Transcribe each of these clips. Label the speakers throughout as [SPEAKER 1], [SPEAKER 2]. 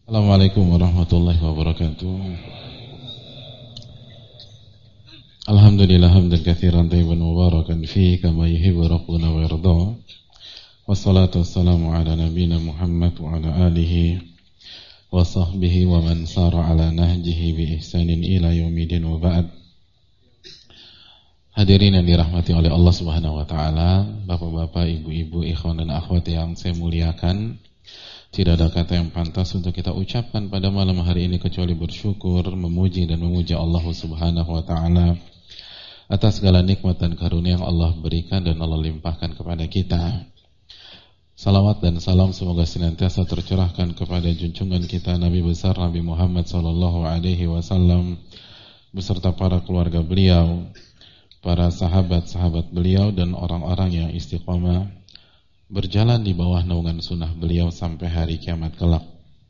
[SPEAKER 1] Assalamualaikum warahmatullahi wabarakatuh. Alhamdulillah hamdan katsiran thayyiban mubarakan fihi kama yuhibbu rabbuna wa yarda. Wassalatu wassalamu ala nabiyyina Muhammad wa ala alihi wa sahbihi wa man sara ala nahjihi bi ihsanin ila yaumidin wa ba'd. Hadirin yang dirahmati oleh Allah Subhanahu wa taala, bapak-bapak, ibu-ibu, ikhwan dan akhwat yang saya muliakan, tidak ada kata yang pantas untuk kita ucapkan pada malam hari ini kecuali bersyukur, memuji dan memuja Allah Subhanahu wa taala atas segala nikmat dan karunia yang Allah berikan dan Allah limpahkan kepada kita. Salawat dan salam semoga senantiasa tercurahkan kepada junjungan kita Nabi besar Nabi Muhammad sallallahu alaihi wasallam beserta para keluarga beliau, para sahabat-sahabat beliau dan orang-orang yang istiqomah berjalan di bawah naungan sunnah beliau sampai hari kiamat kelak.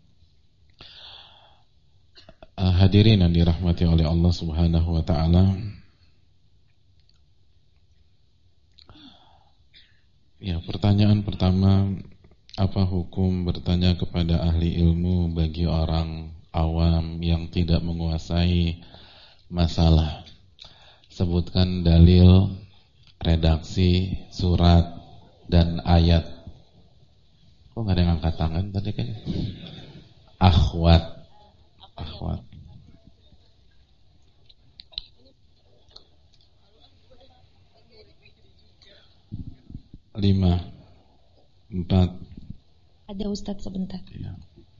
[SPEAKER 1] Hadirin yang dirahmati oleh Allah Subhanahu wa taala. Ya, pertanyaan pertama, apa hukum bertanya kepada ahli ilmu bagi orang awam yang tidak menguasai masalah? Sebutkan dalil, redaksi, surat, dan ayat. Kok nggak ada yang angkat tangan tadi kan? Akhwat. 5, 4.
[SPEAKER 2] Ada Ustadz sebentar.
[SPEAKER 1] Ya.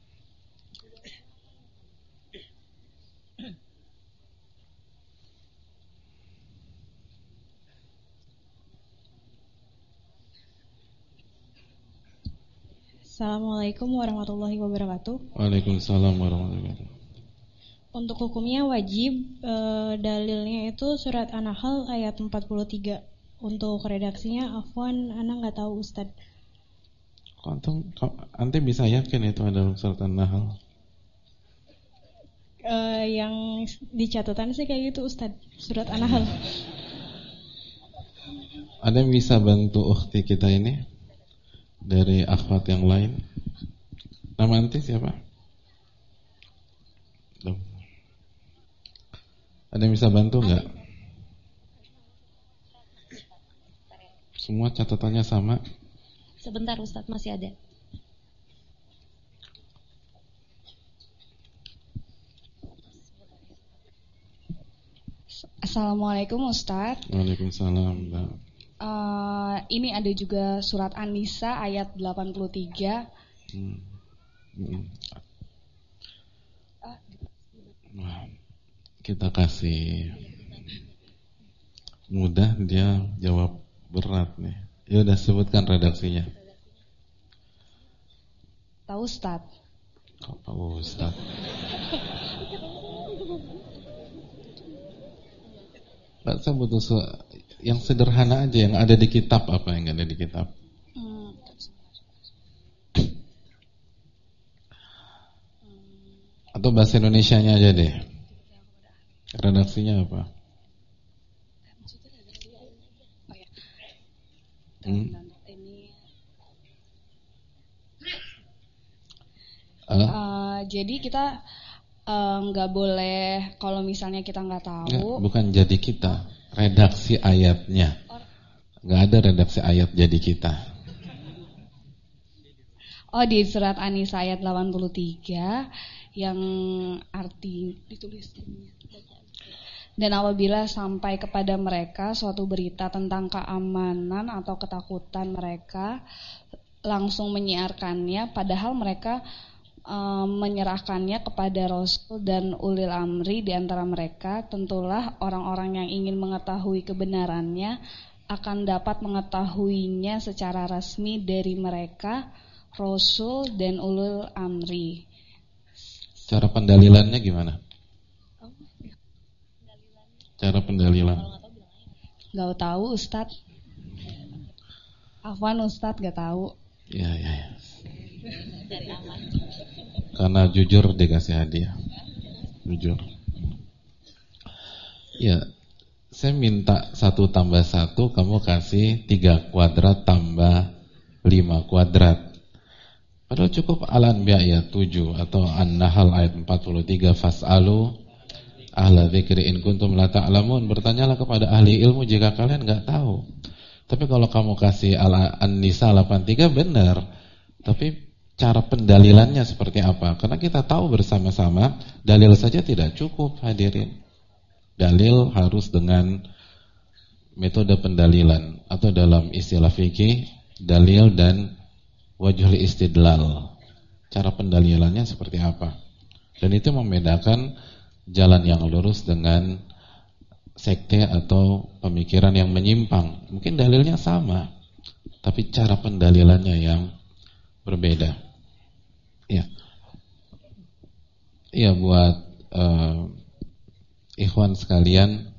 [SPEAKER 2] Assalamualaikum warahmatullahi wabarakatuh.
[SPEAKER 1] Waalaikumsalam warahmatullahi wabarakatuh.
[SPEAKER 2] Untuk hukumnya wajib, dalilnya itu surat An-Nahl ayat 43. Untuk redaksinya afwan, ana nggak tahu Ustadz.
[SPEAKER 1] Ante bisa yakin itu adalah surat An-Nahl?
[SPEAKER 2] Yang di catatan sih kayak gitu Ustadz, surat An-Nahl.
[SPEAKER 1] Ada yang bisa bantu ukhti kita ini dari akhwat yang lain? Nama ante siapa? Ada yang bisa bantu nggak? Semua catatannya sama?
[SPEAKER 2] Sebentar Ustadz, masih ada.
[SPEAKER 3] Assalamualaikum Ustadz.
[SPEAKER 1] Waalaikumsalam.
[SPEAKER 3] Ini ada juga surat An-Nisa ayat 83.
[SPEAKER 1] Kita kasih mudah, dia jawab berat nih. Ya udah, sebutkan redaksinya.
[SPEAKER 3] Tahu Ustadz?
[SPEAKER 1] Kok Pak Ustadz? Pak, saya butuh yang sederhana aja, yang ada di kitab. Apa yang ada di kitab? Atau bahasa Indonesianya aja deh. Redaksinya apa?
[SPEAKER 3] Jadi kita nggak boleh kalau misalnya kita nggak tahu.
[SPEAKER 1] Bukan jadi kita, redaksi ayatnya. Nggak ada redaksi ayat jadi kita.
[SPEAKER 3] Oh, di surat An-Nisa ayat 83 yang arti ditulis. Dan apabila sampai kepada mereka suatu berita tentang keamanan atau ketakutan mereka, langsung menyiarkannya, padahal mereka menyerahkannya kepada Rasul dan ulil amri di antara mereka. Tentulah orang-orang yang ingin mengetahui kebenarannya akan dapat mengetahuinya secara resmi dari mereka, Rasul dan ulil amri.
[SPEAKER 1] Cara pendalilannya gimana? Cara pendalilan?
[SPEAKER 3] Gak tahu Ustadz. Afwan Ustadz, gak tahu.
[SPEAKER 1] Ya. Karena jujur dikasih hadiah. Jujur. Ya, saya minta 1 tambah 1, kamu kasih 3 kuadrat tambah 5 kuadrat. Padahal cukup Al-Anbiya ayat 7 atau An-Nahl ayat 43, fas'alu ahla dzikri in kuntum la ta'lamun, bertanyalah kepada ahli ilmu jika kalian enggak tahu. Tapi kalau kamu kasih An-Nisa 83 benar, tapi cara pendalilannya seperti apa? Karena kita tahu bersama-sama dalil saja tidak cukup, hadirin. Dalil harus dengan metode pendalilan atau dalam istilah fikih dalil dan wajhul istidlal. Cara pendalilannya seperti apa? Dan itu membedakan jalan yang lurus dengan sekte atau pemikiran yang menyimpang. Mungkin dalilnya sama, tapi cara pendalilannya yang berbeda. Ya, iya buat ikhwan sekalian,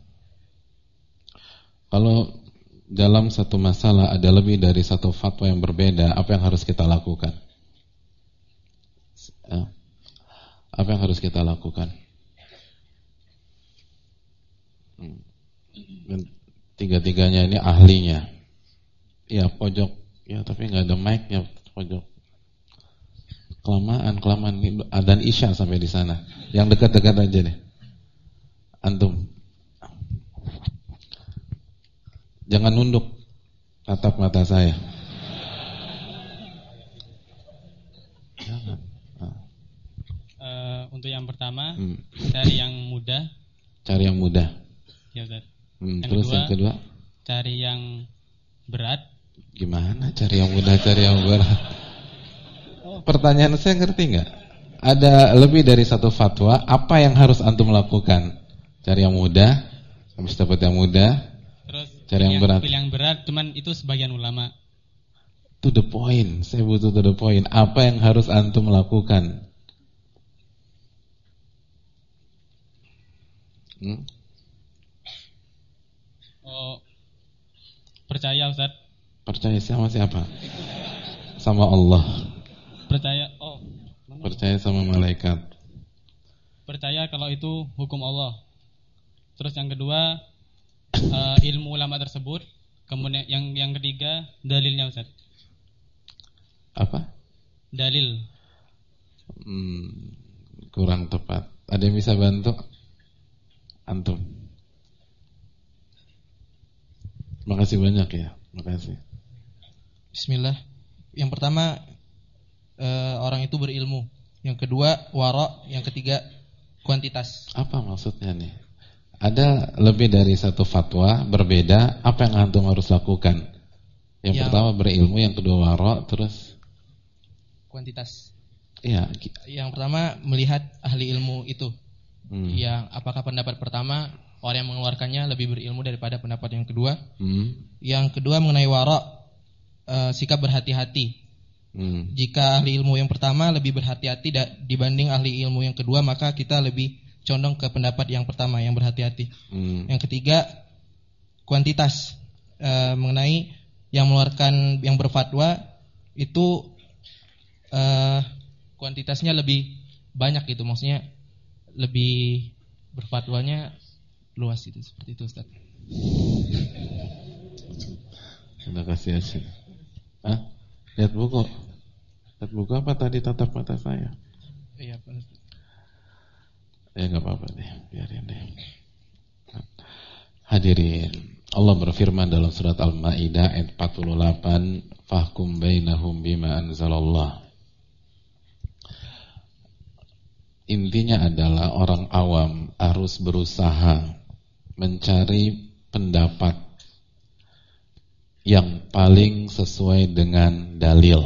[SPEAKER 1] kalau dalam satu masalah ada lebih dari satu fatwa yang berbeda, apa yang harus kita lakukan? Apa yang harus kita lakukan? Tiga-tiganya ini ahlinya. Ya pojok, ya tapi nggak ada mic-nya pojok. Kelamaan dan isya sampai di sana. Yang dekat-dekat aja deh. Antum. Jangan nunduk, tatap mata saya. Jangan.
[SPEAKER 4] Untuk yang pertama, cari yang mudah.
[SPEAKER 1] Cari yang mudah.
[SPEAKER 4] Ya, Ustaz.
[SPEAKER 1] Terus yang kedua,
[SPEAKER 4] cari yang berat.
[SPEAKER 1] Gimana cari yang mudah, cari yang berat? Pertanyaan saya ngerti nggak? Ada lebih dari satu fatwa, apa yang harus antum lakukan? Cari yang mudah, habis dapat yang mudah.
[SPEAKER 4] Terus
[SPEAKER 1] cari yang berat.
[SPEAKER 4] Pilih yang berat, cuman itu sebagian ulama.
[SPEAKER 1] To the point, saya butuh to the point. Apa yang harus antum lakukan?
[SPEAKER 4] Oh, percaya Ustaz.
[SPEAKER 1] Percaya sama siapa? Sama Allah. Percaya sama malaikat.
[SPEAKER 4] Percaya kalau itu hukum Allah. Terus yang kedua, ilmu ulama tersebut. Kemudian yang ketiga, dalilnya Ustaz.
[SPEAKER 1] Apa?
[SPEAKER 4] Dalil.
[SPEAKER 1] Kurang tepat. Ada yang bisa bantu? Antum. Makasih banyak ya. Makasih.
[SPEAKER 5] Bismillah. Yang pertama, orang itu berilmu. Yang kedua, wara'. Yang ketiga, kuantitas.
[SPEAKER 1] Apa maksudnya nih? Ada lebih dari satu fatwa berbeda, apa yang antum harus lakukan? Yang pertama berilmu, yang kedua wara', terus
[SPEAKER 5] kuantitas.
[SPEAKER 1] Iya.
[SPEAKER 5] Yang pertama melihat ahli ilmu itu. Yang apakah pendapat pertama orang yang mengeluarkannya lebih berilmu daripada pendapat yang kedua? Yang kedua mengenai wara', sikap berhati-hati. Jika ahli ilmu yang pertama lebih berhati-hati dibanding ahli ilmu yang kedua, maka kita lebih condong ke pendapat yang pertama yang berhati-hati. Yang ketiga, kuantitas, mengenai yang mengeluarkan, yang berfatwa itu kuantitasnya lebih banyak gitu, maksudnya lebih berfatwanya luas itu, seperti itu Ustaz.
[SPEAKER 1] Terima kasih Asyik. Lihat buku. Lihat buku apa tadi, tatap mata saya?
[SPEAKER 5] Iya, Pak.
[SPEAKER 1] Ya enggak apa-apa deh, biarin deh. Hadirin, Allah berfirman dalam surat Al-Maidah ayat 48, "Fahkum bainahum bima anzalallah." Intinya adalah orang awam harus berusaha mencari pendapat yang paling sesuai dengan dalil.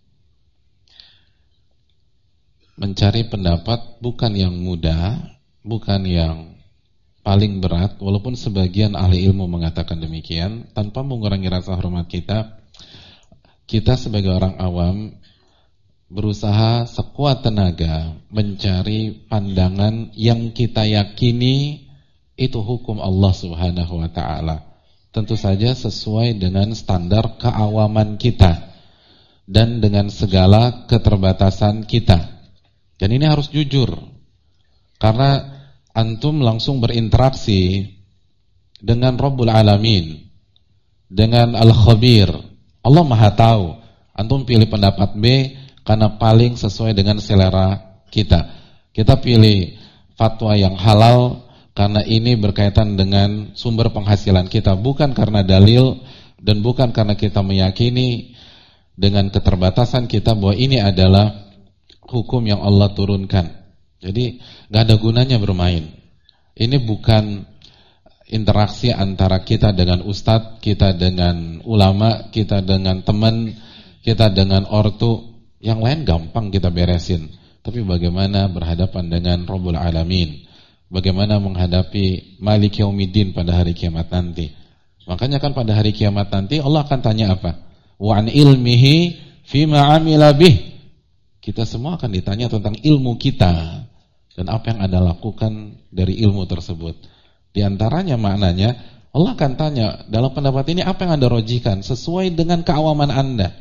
[SPEAKER 1] Mencari pendapat bukan yang mudah, bukan yang paling berat, walaupun sebagian ahli ilmu mengatakan demikian, tanpa mengurangi rasa hormat kita. Kita sebagai orang awam berusaha sekuat tenaga mencari pandangan yang kita yakini itu hukum Allah Subhanahu wa ta'ala. Tentu saja sesuai dengan standar keawaman kita dan dengan segala keterbatasan kita. Dan ini harus jujur, karena antum langsung berinteraksi dengan Rabbul Alamin, dengan Al-Khabir. Allah Maha tahu. Antum pilih pendapat B, karena paling sesuai dengan selera kita. Kita pilih fatwa yang halal karena ini berkaitan dengan sumber penghasilan kita, bukan karena dalil dan bukan karena kita meyakini dengan keterbatasan kita bahwa ini adalah hukum yang Allah turunkan. Jadi gak ada gunanya bermain. Ini bukan interaksi antara kita dengan ustadz, kita dengan ulama, kita dengan teman, kita dengan ortu. Yang lain gampang kita beresin. Tapi bagaimana berhadapan dengan Rabbul Alamin, bagaimana menghadapi Malik Yaumiddin pada hari kiamat nanti. Makanya kan pada hari kiamat nanti Allah akan tanya apa? Wa an ilmihi fima amila bih. Kita semua akan ditanya tentang ilmu kita dan apa yang Anda lakukan dari ilmu tersebut. Di antaranya maknanya Allah akan tanya dalam pendapat ini apa yang Anda rojikan sesuai dengan keawaman Anda.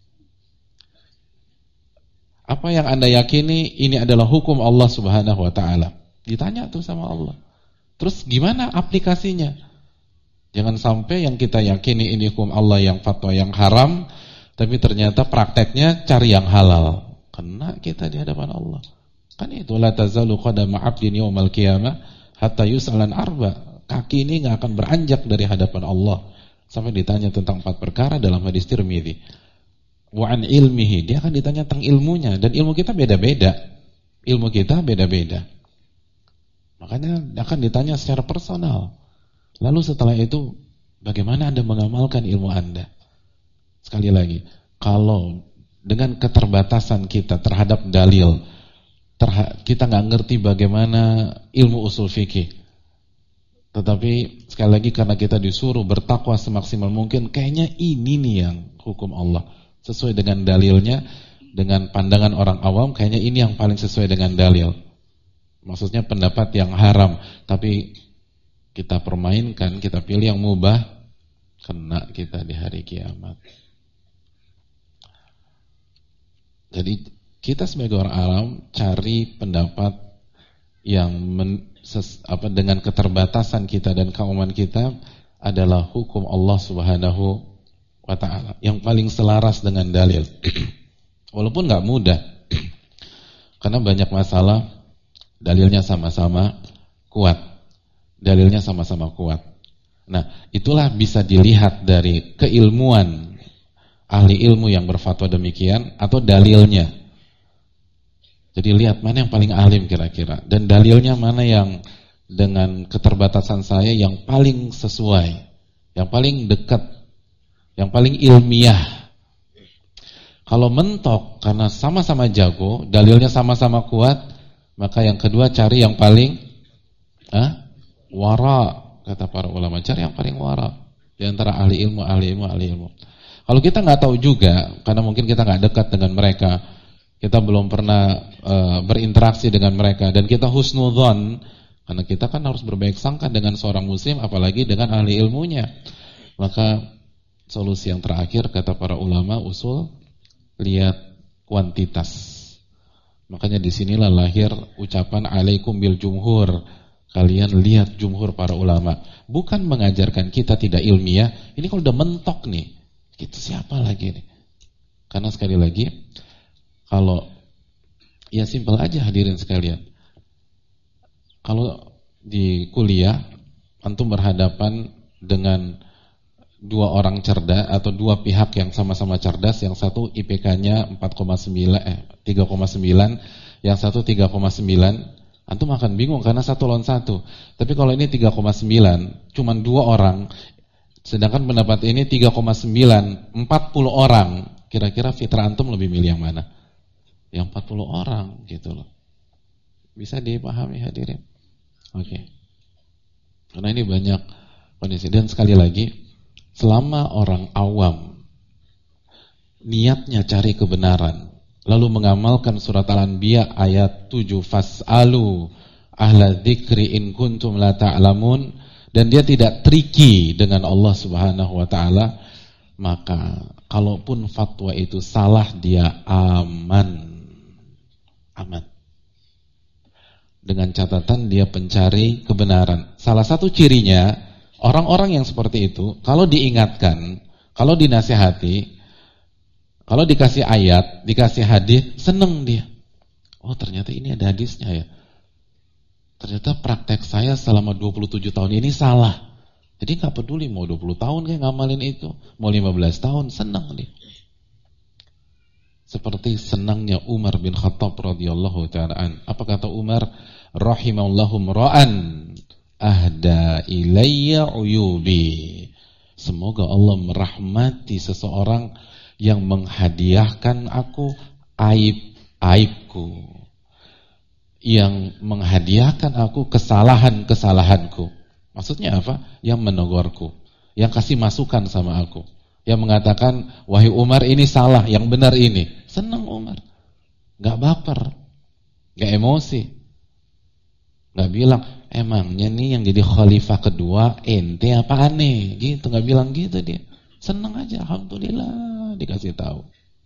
[SPEAKER 1] Apa yang Anda yakini ini adalah hukum Allah Subhanahu wa taala. Ditanya tuh sama Allah. Terus gimana aplikasinya? Jangan sampai yang kita yakini ini hukum Allah yang fatwa yang haram, tapi ternyata prakteknya cari yang halal. Kena kita di hadapan Allah. Kan itu la tazalu qadama 'abdin yaumal qiyamah hatta yus'alan arba. Kaki ini enggak akan beranjak dari hadapan Allah sampai ditanya tentang 4 perkara dalam hadis Tirmidzi. Wa an ilmihi, dia akan ditanya tentang ilmunya, dan ilmu kita beda-beda. Ilmu kita beda-beda. Makanya akan ditanya secara personal. Lalu setelah itu bagaimana Anda mengamalkan ilmu Anda? Sekali lagi, kalau dengan keterbatasan kita terhadap dalil, kita nggak ngerti bagaimana ilmu usul fikih. Tetapi sekali lagi karena kita disuruh bertakwa semaksimal mungkin, kayaknya ini nih yang hukum Allah. Sesuai dengan dalilnya, dengan pandangan orang awam, kayaknya ini yang paling sesuai dengan dalil. Maksudnya pendapat yang haram, tapi kita permainkan, kita pilih yang mubah, kena kita di hari kiamat. Jadi kita sebagai orang awam cari pendapat yang dengan keterbatasan kita dan keawaman kita adalah hukum Allah Subhanahu wa ta'ala yang paling selaras dengan dalil. Walaupun gak mudah karena banyak masalah dalilnya sama-sama kuat. Dalilnya sama-sama kuat. Nah, itulah bisa dilihat dari keilmuan ahli ilmu yang berfatwa demikian atau dalilnya. Jadi lihat mana yang paling alim kira-kira, dan dalilnya mana yang dengan keterbatasan saya yang paling sesuai, yang paling dekat, yang paling ilmiah. Kalau mentok karena sama-sama jago, dalilnya sama-sama kuat, maka yang kedua cari yang paling wara, kata para ulama, cari yang paling wara di antara ahli ilmu. Kalau kita nggak tahu juga, karena mungkin kita nggak dekat dengan mereka, kita belum pernah berinteraksi dengan mereka, dan kita husnudzon, karena kita kan harus berbaik sangka dengan seorang muslim, apalagi dengan ahli ilmunya. Maka solusi yang terakhir kata para ulama usul, lihat kuantitas. Makanya disinilah lahir ucapan alaikum bil jumhur. Kalian lihat jumhur para ulama. Bukan mengajarkan kita tidak ilmiah. Ini kalau udah mentok nih, kita siapa lagi nih? Karena sekali lagi, kalau ya simpel aja hadirin sekalian. Kalau di kuliah antum berhadapan dengan 2 orang cerdas atau 2 pihak yang sama-sama cerdas, yang satu IPK-nya 3,9, yang satu 3,9, antum akan bingung karena 1 lawan 1. Tapi kalau ini 3,9, cuman 2 orang, sedangkan pendapat ini 3,9, 40 orang, kira-kira fitrah antum lebih milih yang mana? Yang 40 orang gitu loh. Bisa dipahami hadirin? Oke. Karena ini banyak kondisi, dan sekali lagi, selama orang awam niatnya cari kebenaran, lalu mengamalkan surat Al-Anbiya ayat 7, fas'alu ahla dzikri in kuntum la ta'lamun, dan dia tidak tricky dengan Allah Subhanahu wa taala, maka kalaupun fatwa itu salah, dia aman. Dengan catatan dia pencari kebenaran. Salah satu cirinya orang-orang yang seperti itu, kalau diingatkan, kalau dinasihati, Kalau dikasih ayat, dikasih hadis, seneng dia. Oh ternyata ini ada hadisnya ya. Ternyata praktek saya selama 27 tahun ini salah. Jadi gak peduli mau 20 tahun kayak ngamalin itu, mau 15 tahun, senang dia. Seperti senangnya Umar bin Khattab radhiyallahu ta'ala an. Apa kata Umar? Rahimallahu ra'an ahda ilayya uyubi. Semoga Allah merahmati seseorang yang menghadiahkan aku aib-aibku, yang menghadiahkan aku kesalahan-kesalahanku. Maksudnya apa? Yang menegurku, yang kasih masukan sama aku, yang mengatakan, wahai Umar ini salah, yang benar ini. Senang Umar, gak baper, gak emosi, gak bilang emangnya nih yang jadi khalifah kedua ente apa aneh gitu, gak bilang gitu dia. Senang aja, alhamdulillah dikasih tahu.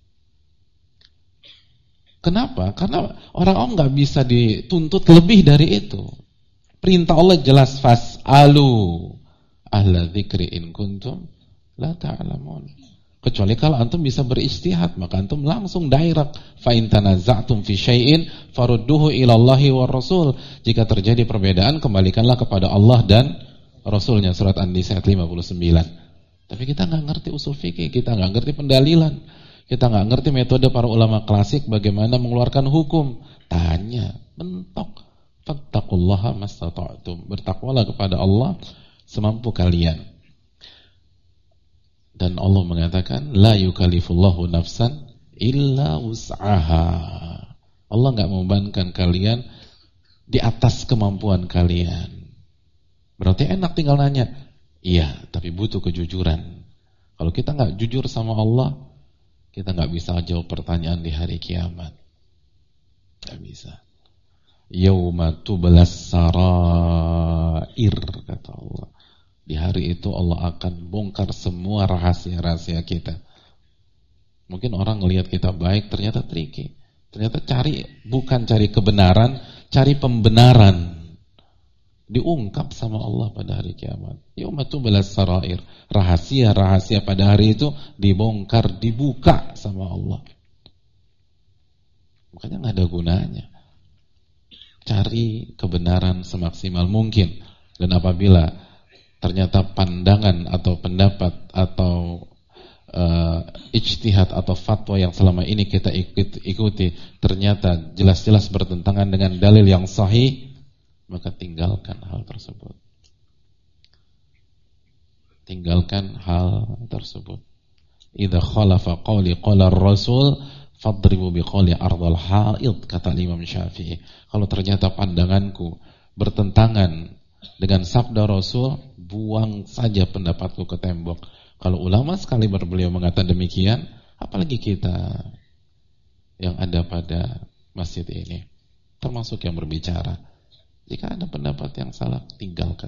[SPEAKER 1] Kenapa? Karena orang nggak bisa dituntut lebih dari itu. Perintah Allah jelas, fas'alu ahla dzikri in kuntum la ta'lamun. Kecuali kalau antum bisa berijtihad, maka antum langsung direct. Fa in tanaza'tum fi syai'in farudduhu ila Allahi war Rasul. Jika terjadi perbedaan, kembalikanlah kepada Allah dan Rasulnya. Surat An-Nisa ayat 59. Tapi kita nggak ngerti usul fikih, kita nggak ngerti pendalilan, kita nggak ngerti metode para ulama klasik bagaimana mengeluarkan hukum. Tanya, mentok. Fattaqullaha mastata'tum. Bertakwalah kepada Allah semampu kalian. Dan Allah mengatakan, la yukallifullahu nafsan illa wus'aha. Allah nggak membebankan kalian di atas kemampuan kalian. Berarti enak tinggal nanya. Iya, tapi butuh kejujuran. Kalau kita nggak jujur sama Allah, kita nggak bisa jawab pertanyaan di hari kiamat. Nggak bisa. Yauma tublas sarair, kata Allah. Di hari itu Allah akan bongkar semua rahasia-rahasia kita. Mungkin orang ngelihat kita baik, ternyata tricky. Ternyata bukan cari kebenaran, cari pembenaran. Diungkap sama Allah pada hari kiamat. Yauma tublas sarair. Rahasia-rahasia pada hari itu dibongkar, dibuka sama Allah. Makanya nggak ada gunanya. Cari kebenaran semaksimal mungkin. Dan apabila ternyata pandangan atau pendapat atau ijtihad atau fatwa yang selama ini kita ikuti ternyata jelas-jelas bertentangan dengan dalil yang sahih, maka tinggalkan hal tersebut. Tinggalkan hal tersebut. Idza khalafa qawli qala ar-rasul fadribu biqawli ardhal haid, kata Imam Syafi'i. Kalau ternyata pandanganku bertentangan dengan sabda Rasul, buang saja pendapatku ke tembok. Kalau ulama sekali beliau mengatakan demikian, apalagi kita yang ada pada masjid ini, termasuk yang berbicara. Jika ada pendapat yang salah, tinggalkan.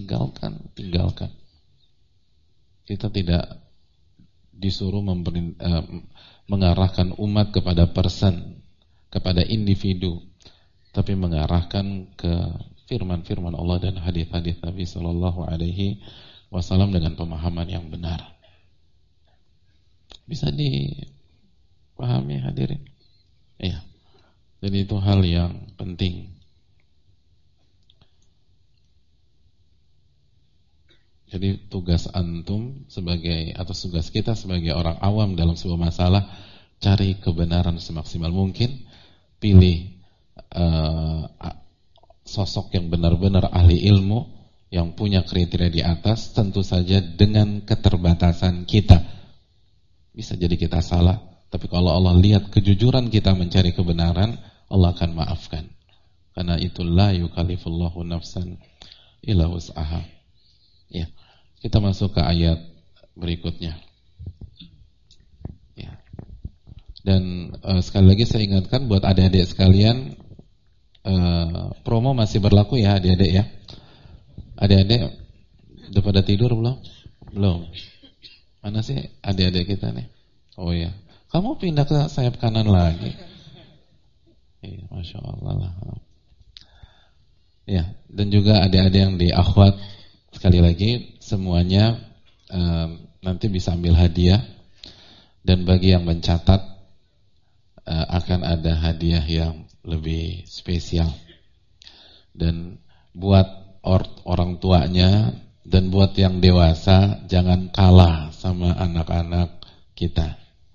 [SPEAKER 1] Kita tidak disuruh mengarahkan umat kepada person, kepada individu, tapi mengarahkan ke firman-firman Allah dan hadis-hadis Nabi Sallallahu Alaihi Wasallam dengan pemahaman yang benar. Bisa dipahami hadirin? Iya. Jadi itu hal yang penting. Jadi tugas antum atau tugas kita sebagai orang awam dalam sebuah masalah, cari kebenaran semaksimal mungkin, pilih sosok yang benar-benar ahli ilmu, yang punya kriteria di atas, tentu saja dengan keterbatasan kita. Bisa jadi kita salah, tapi kalau Allah lihat kejujuran kita mencari kebenaran, Allah akan maafkan. Karena itu la yukallifullahu nafsan illa wus'aha. Ya, kita masuk ke ayat berikutnya. Ya. Dan sekali lagi saya ingatkan buat adik-adik sekalian, promo masih berlaku ya adik-adik ya. Adik-adik udah pada tidur belum? Belum. Mana sih adik-adik kita nih? Oh ya, kamu pindah ke sayap kanan lagi. Iya, Masya Allah lah. Ya, dan juga adik-adik yang di akhwat, sekali lagi semuanya nanti bisa ambil hadiah Dan bagi yang mencatat akan ada hadiah yang lebih spesial. Dan buat orang tuanya dan buat yang dewasa, jangan kalah sama anak-anak kita.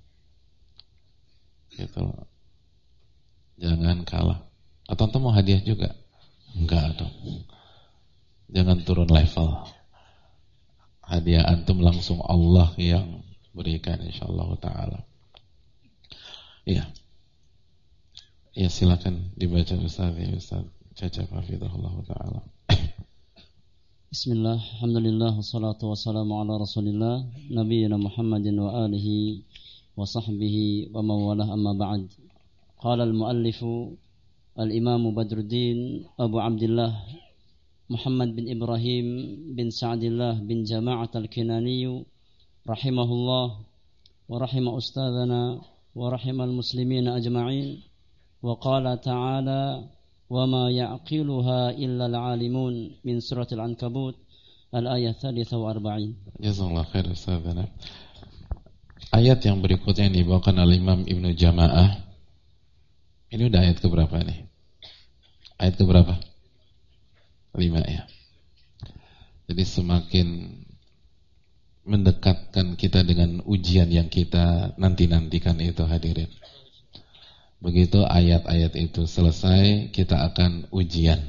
[SPEAKER 1] Gitu. Jangan kalah. Atau antum mau hadiah juga? Enggak dong. Jangan turun level. Hadiah antum langsung Allah yang berikan insyaallah taala. Iya. Ya silakan dibaca Ustaz ya Ustaz. Caca hafizahullah taala.
[SPEAKER 6] Bismillah, alhamdulillah, wassalatu wassalamu ala rasulillah nabiyina Muhammadin wa alihi wa sahbihi wa mawalah amma ba'd. Qala al-muallifu al-imamu Badruddin Abu Abdullah Muhammad bin Ibrahim bin Sa'dillah bin Jama'at al-Kinaniyu rahimahullah wa rahimah ustadzana wa rahimah al-muslimina ajma'in. Wa qala ta'ala wa ma ya'qiluha illa al-alimun min surat al-Ankabut al-ayat 43.
[SPEAKER 1] Jazakallahu khair ustadzana. Ayat yang berikutnya yang dibawakan oleh Imam Ibnu Jama'ah. Ini udah ayat keberapa nih? Ayat keberapa? 5 ya. Jadi semakin mendekatkan kita dengan ujian yang kita nanti-nantikan itu hadirin. Begitu ayat-ayat itu selesai, kita akan ujian.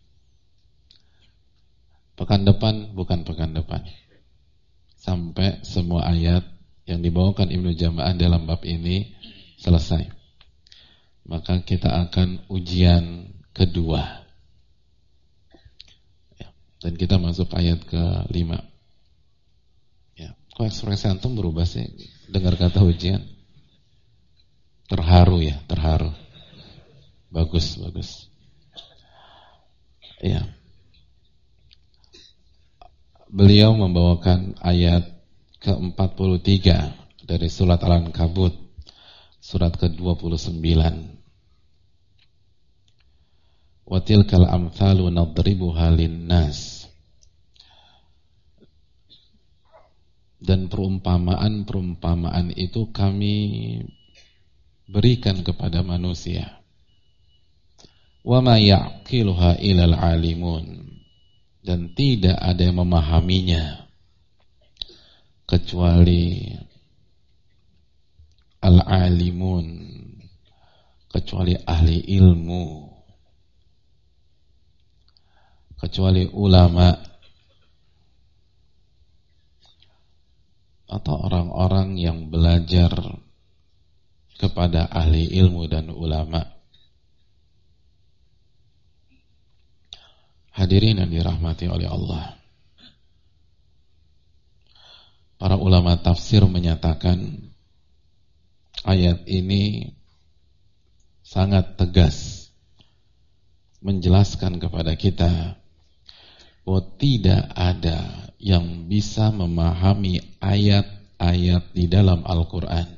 [SPEAKER 1] Pekan depan, bukan pekan depan. Sampai semua ayat yang dibawakan Ibnu Jama'ah dalam bab ini selesai. Maka kita akan ujian kedua. Ya, dan kita masuk ayat ke-5. Ya, kok ekspresi antum berubah sih dengar kata ujian? Terharu ya, terharu. Bagus, bagus. Ya. Beliau membawakan ayat ke-43 dari surat Al-Ankabut, surat ke-29. Wa tilkal amthalu nadribuha lin-nas. Dan perumpamaan-perumpamaan itu kami berikan kepada manusia. Wa ma ya'qiluha ilal alimun. Dan tidak ada yang memahaminya kecuali al-alimun, kecuali ahli ilmu, kecuali ulama atau orang-orang yang belajar kepada ahli ilmu dan ulama. Hadirin yang dirahmati oleh Allah. Para ulama tafsir menyatakan ayat ini sangat tegas menjelaskan kepada kita bahwa tidak ada yang bisa memahami ayat-ayat di dalam Al-Quran.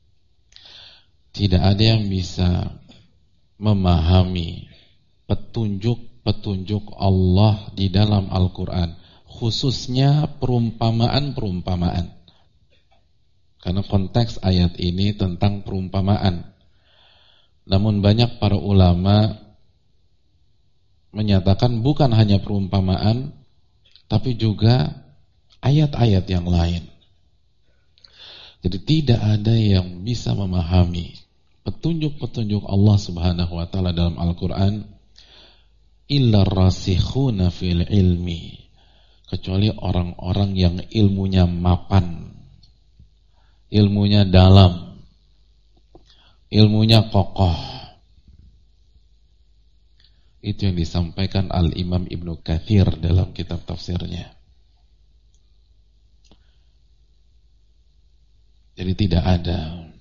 [SPEAKER 1] Tidak ada yang bisa memahami petunjuk-petunjuk Allah di dalam Al-Quran, khususnya perumpamaan-perumpamaan. Karena konteks ayat ini tentang perumpamaan. Namun banyak para ulama menyatakan bukan hanya perumpamaan, tapi juga ayat-ayat yang lain. Jadi tidak ada yang bisa memahami petunjuk-petunjuk Allah Subhanahu wa taala dalam Al-Qur'an illa rasikhuna fil ilmi, kecuali orang-orang yang ilmunya mapan, ilmunya dalam, ilmunya kokoh. Itu yang disampaikan Al-Imam Ibnu Katsir dalam kitab tafsirnya. Jadi tidak ada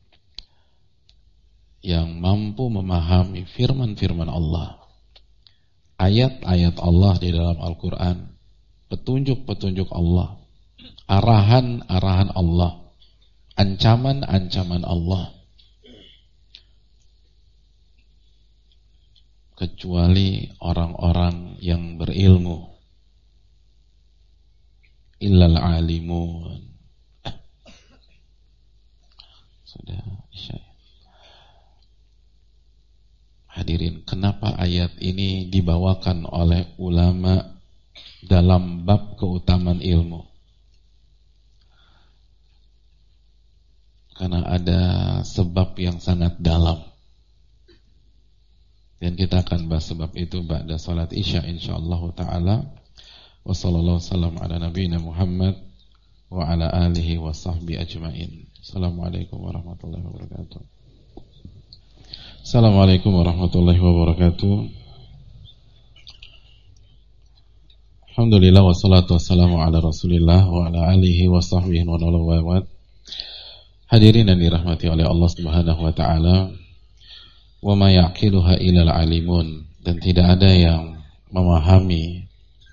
[SPEAKER 1] yang mampu memahami firman-firman Allah, ayat-ayat Allah di dalam Al-Quran, petunjuk-petunjuk Allah, arahan-arahan Allah, ancaman-ancaman Allah, kecuali orang-orang yang berilmu. Illal alimun. Sudah Isya. Hadirin, kenapa ayat ini dibawakan oleh ulama dalam bab keutamaan ilmu? Karena ada sebab yang sangat dalam. Dan kita akan bahas sebab itu ba'da salat Isya insyaallah taala. Wa sallallahu wasallam ala nabiyina Muhammad wa ala alihi wa sahbihi ajmain. Assalamualaikum warahmatullahi wabarakatuh. Assalamualaikum warahmatullahi wabarakatuh. Alhamdulillah wassalatu wassalamu ala Rasulillah wa ala alihi wa sahbihi wa ala. Hadirin yang dirahmati oleh Allah Subhanahu wa taala, wa ma yaqiluha illal alimun, dan tidak ada yang memahami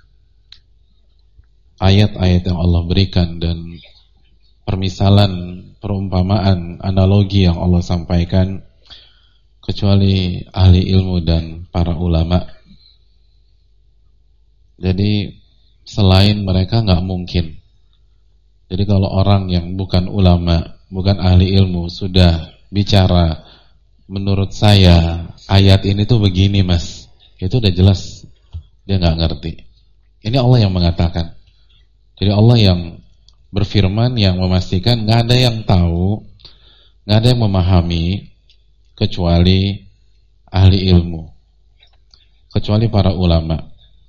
[SPEAKER 1] ayat-ayat yang Allah berikan dan permisalan, perumpamaan, analogi yang Allah sampaikan kecuali ahli ilmu dan para ulama. Jadi selain mereka nggak mungkin. Jadi kalau orang yang bukan ulama, bukan ahli ilmu sudah bicara, menurut saya ayat ini tuh begini mas, itu udah jelas dia nggak ngerti. Ini Allah yang mengatakan. Jadi Allah yang berfirman, yang memastikan nggak ada yang tahu, nggak ada yang memahami kecuali ahli ilmu, kecuali para ulama.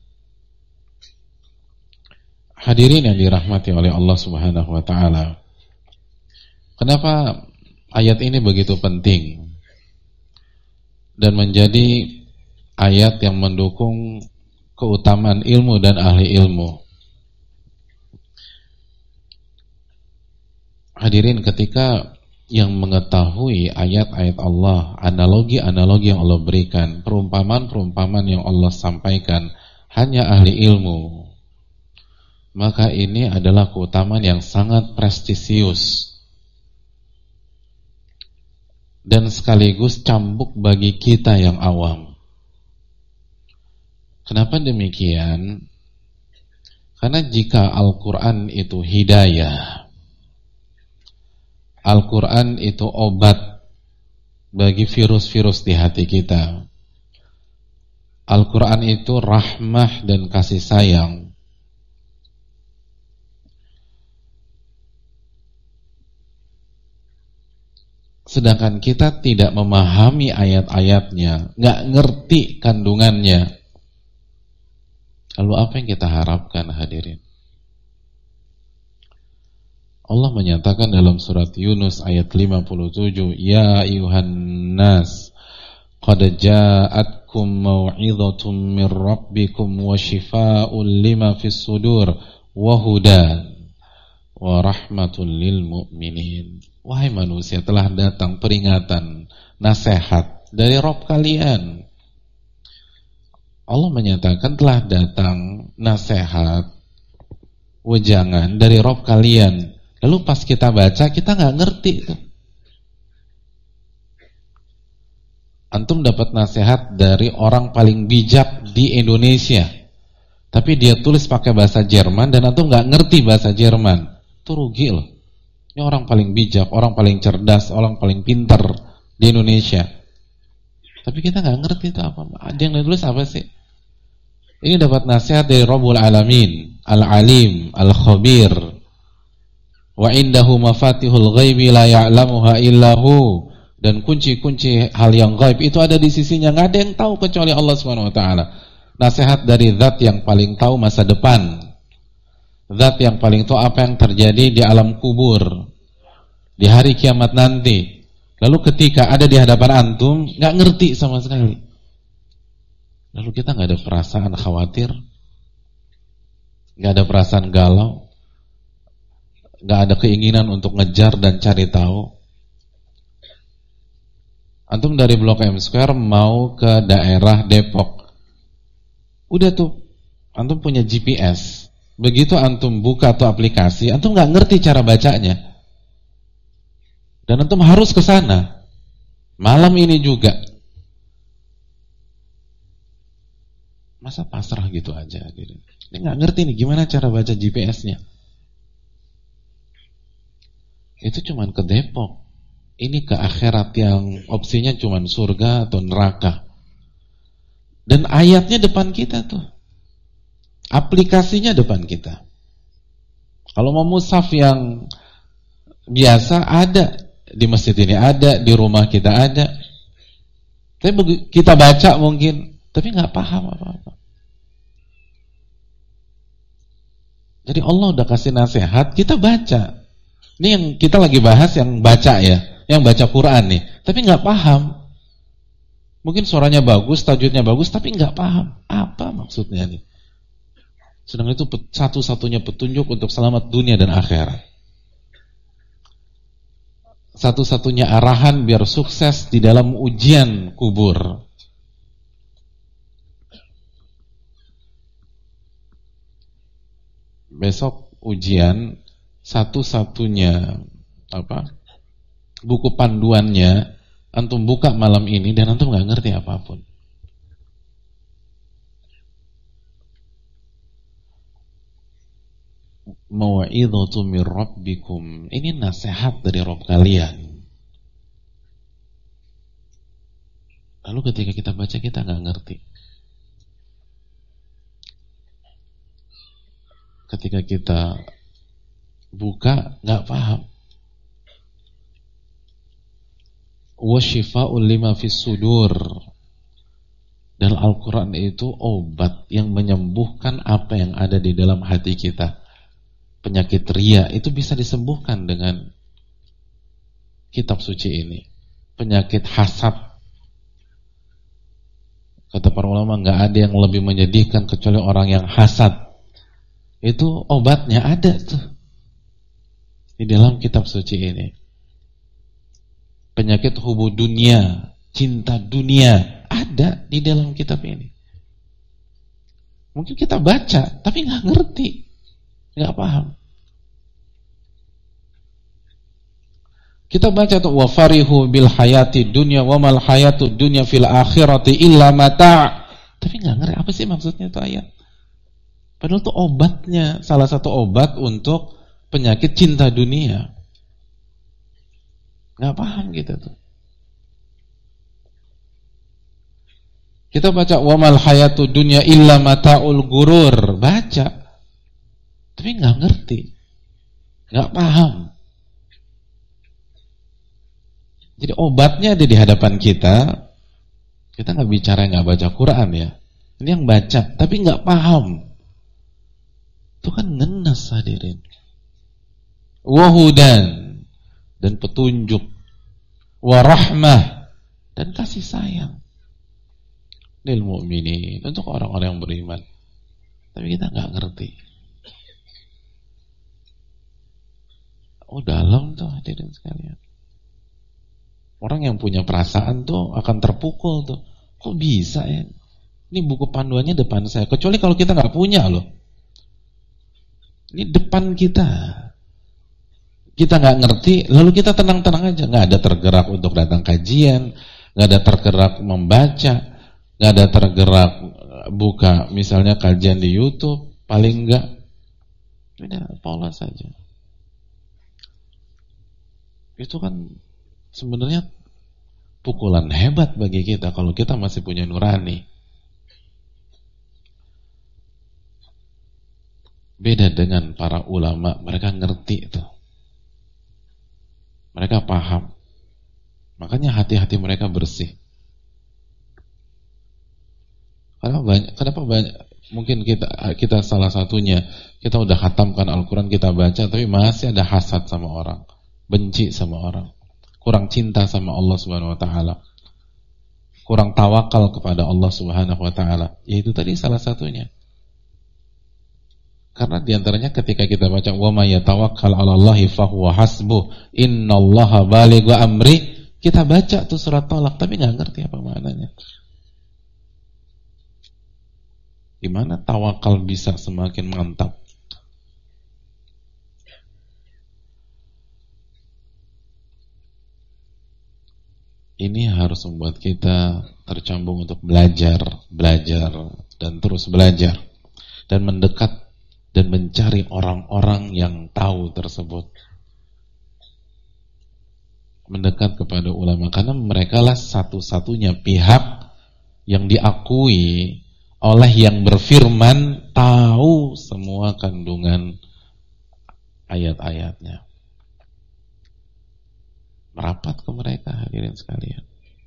[SPEAKER 1] Hadirin yang dirahmati oleh Allah Subhanahu wa taala. Kenapa ayat ini begitu penting dan menjadi ayat yang mendukung keutamaan ilmu dan ahli ilmu? Hadirin, ketika yang mengetahui ayat-ayat Allah, analogi-analogi yang Allah berikan, perumpamaan-perumpamaan yang Allah sampaikan hanya ahli ilmu, maka ini adalah keutamaan yang sangat prestisius dan sekaligus cambuk bagi kita yang awam. Kenapa demikian? Karena jika Al-Quran itu hidayah, Al-Quran itu obat bagi virus-virus di hati kita, Al-Quran itu rahmah dan kasih sayang, sedangkan kita tidak memahami ayat-ayatnya, nggak ngerti kandungannya, lalu apa yang kita harapkan, hadirin? Allah menyatakan dalam surat Yunus ayat 57, Ya ayuhan nas, qad ja'atkum maw'idhatum min rabbikum wa shifaa'un lima fis sudur wa hudan wa rahmatul lil mu'minin. Wahai manusia, telah datang peringatan, nasihat dari Rabb kalian. Allah menyatakan telah datang nasihat, wejangan dari Rabb kalian. Lalu pas kita baca, kita nggak ngerti tuh. Antum dapat nasihat dari orang paling bijak di Indonesia, tapi dia tulis pakai bahasa Jerman dan antum nggak ngerti bahasa Jerman. Itu rugi loh. Ini orang paling bijak, orang paling cerdas, orang paling pintar di Indonesia, tapi kita nggak ngerti itu apa. Dia yang nulis apa sih? Ini dapat nasihat dari Rabbul Alamin, Al-Alim, Al-Khabir. Wa indahu mafatihul ghaibi la ya'lamuha illahu, dan kunci-kunci hal yang gaib itu ada di sisinya, nggak ada yang tahu kecuali Allah Subhanahu wa taala. Nasihat dari zat yang paling tahu masa depan, zat yang paling tahu apa yang terjadi di alam kubur, di hari kiamat nanti. Lalu ketika ada di hadapan antum, nggak ngerti sama sekali. Lalu kita nggak ada perasaan khawatir, nggak ada perasaan galau, nggak ada keinginan untuk ngejar dan cari tahu. Antum dari Blok M Square mau ke daerah Depok, udah tuh antum punya GPS. Begitu antum buka tuh aplikasi, antum nggak ngerti cara bacanya, dan antum harus ke sana malam ini juga. Masa pasrah gitu aja? Ini nggak ngerti nih gimana cara baca GPS-nya. Itu cuman ke Depok. ini ke akhirat yang opsinya cuma surga atau neraka. Dan ayatnya depan kita tuh. Aplikasinya depan kita. Kalau mau mushaf yang biasa ada di masjid ini, ada di rumah kita ada. Tapi kita baca mungkin, tapi nggak paham apa-apa. Jadi Allah udah kasih nasihat, kita baca. Ini yang kita lagi bahas yang baca ya, yang baca Quran nih, tapi nggak paham. Mungkin suaranya bagus, tajwidnya bagus, tapi nggak paham apa maksudnya nih. Sedangkan itu satu-satunya petunjuk untuk selamat dunia dan akhirat. Satu-satunya arahan biar sukses di dalam ujian kubur. Besok ujian, satu-satunya buku panduannya antum buka malam ini dan antum nggak ngerti apapun. Mau'izatu mir rabbikum. Ini nasihat dari Rabb kalian. Lalu ketika kita baca kita nggak ngerti. Ketika kita buka nggak paham. Wa shifa'un lima fis sudur. Dan Al-Quran itu obat yang menyembuhkan apa yang ada di dalam hati kita. Penyakit ria itu bisa disembuhkan dengan kitab suci ini. Penyakit hasad, kata para ulama, nggak ada yang lebih menyedihkan kecuali orang yang hasad. Itu obatnya ada tuh di dalam kitab suci ini. Penyakit hubu dunia, cinta dunia, ada di dalam kitab ini. Mungkin kita baca tapi nggak ngerti, nggak paham. Kita baca tuh wa farihu bil hayati dunya wa mal hayatud dunya fil akhirati illa mata'. Tapi nggak ngerti apa sih maksudnya itu ayat. Padahal itu obatnya, salah satu obat untuk penyakit cinta dunia. Nggak paham kita tuh. Kita baca wa mal hayatud dunya illa mata'ul gurur, baca. Tapi nggak ngerti, nggak paham. Jadi obatnya ada di hadapan kita. Kita nggak bicara nggak baca Quran ya. Ini yang baca, tapi nggak paham. Itu kan ngenes hadirin. Wahudan, dan petunjuk. Warahmah, dan kasih sayang. Lil mu'minin, untuk orang-orang yang beriman. Tapi kita nggak ngerti. Oh dalam tuh hadirin sekalian. Orang yang punya perasaan tuh akan terpukul tuh. Kok bisa ya? Ini buku panduannya depan saya. Kecuali kalau kita nggak punya loh. Ini depan kita. Kita nggak ngerti, lalu kita tenang-tenang aja. Nggak ada tergerak untuk datang kajian. Nggak ada tergerak membaca. Nggak ada tergerak buka misalnya kajian di YouTube. Paling nggak. Udah polos saja. Itu kan sebenarnya pukulan hebat bagi kita kalau kita masih punya nurani. Beda dengan para ulama, mereka ngerti itu. Mereka paham. Makanya hati-hati mereka bersih. Kenapa banyak mungkin kita salah satunya, kita udah khatamkan Al-Quran, kita baca, tapi masih ada hasad sama orang, benci sama orang, kurang cinta sama Allah Subhanahu wa taala, kurang tawakal kepada Allah Subhanahu wa taala. Yaitu tadi salah satunya. Karena diantaranya ketika kita baca wa may yatawakkal 'ala Allahi fahuwa hasbuh innallaha balighu amri, kita baca tuh surat Thalaq tapi nggak ngerti apa maknanya. Gimana tawakal bisa semakin mantap? Ini harus membuat kita tercambung untuk belajar dan terus belajar dan mendekat dan mencari orang-orang yang tahu tersebut. mendekat kepada ulama, karena mereka lah satu-satunya pihak yang diakui oleh yang berfirman tahu semua kandungan ayat-ayatnya. Merapat ke mereka, hadirin sekalian.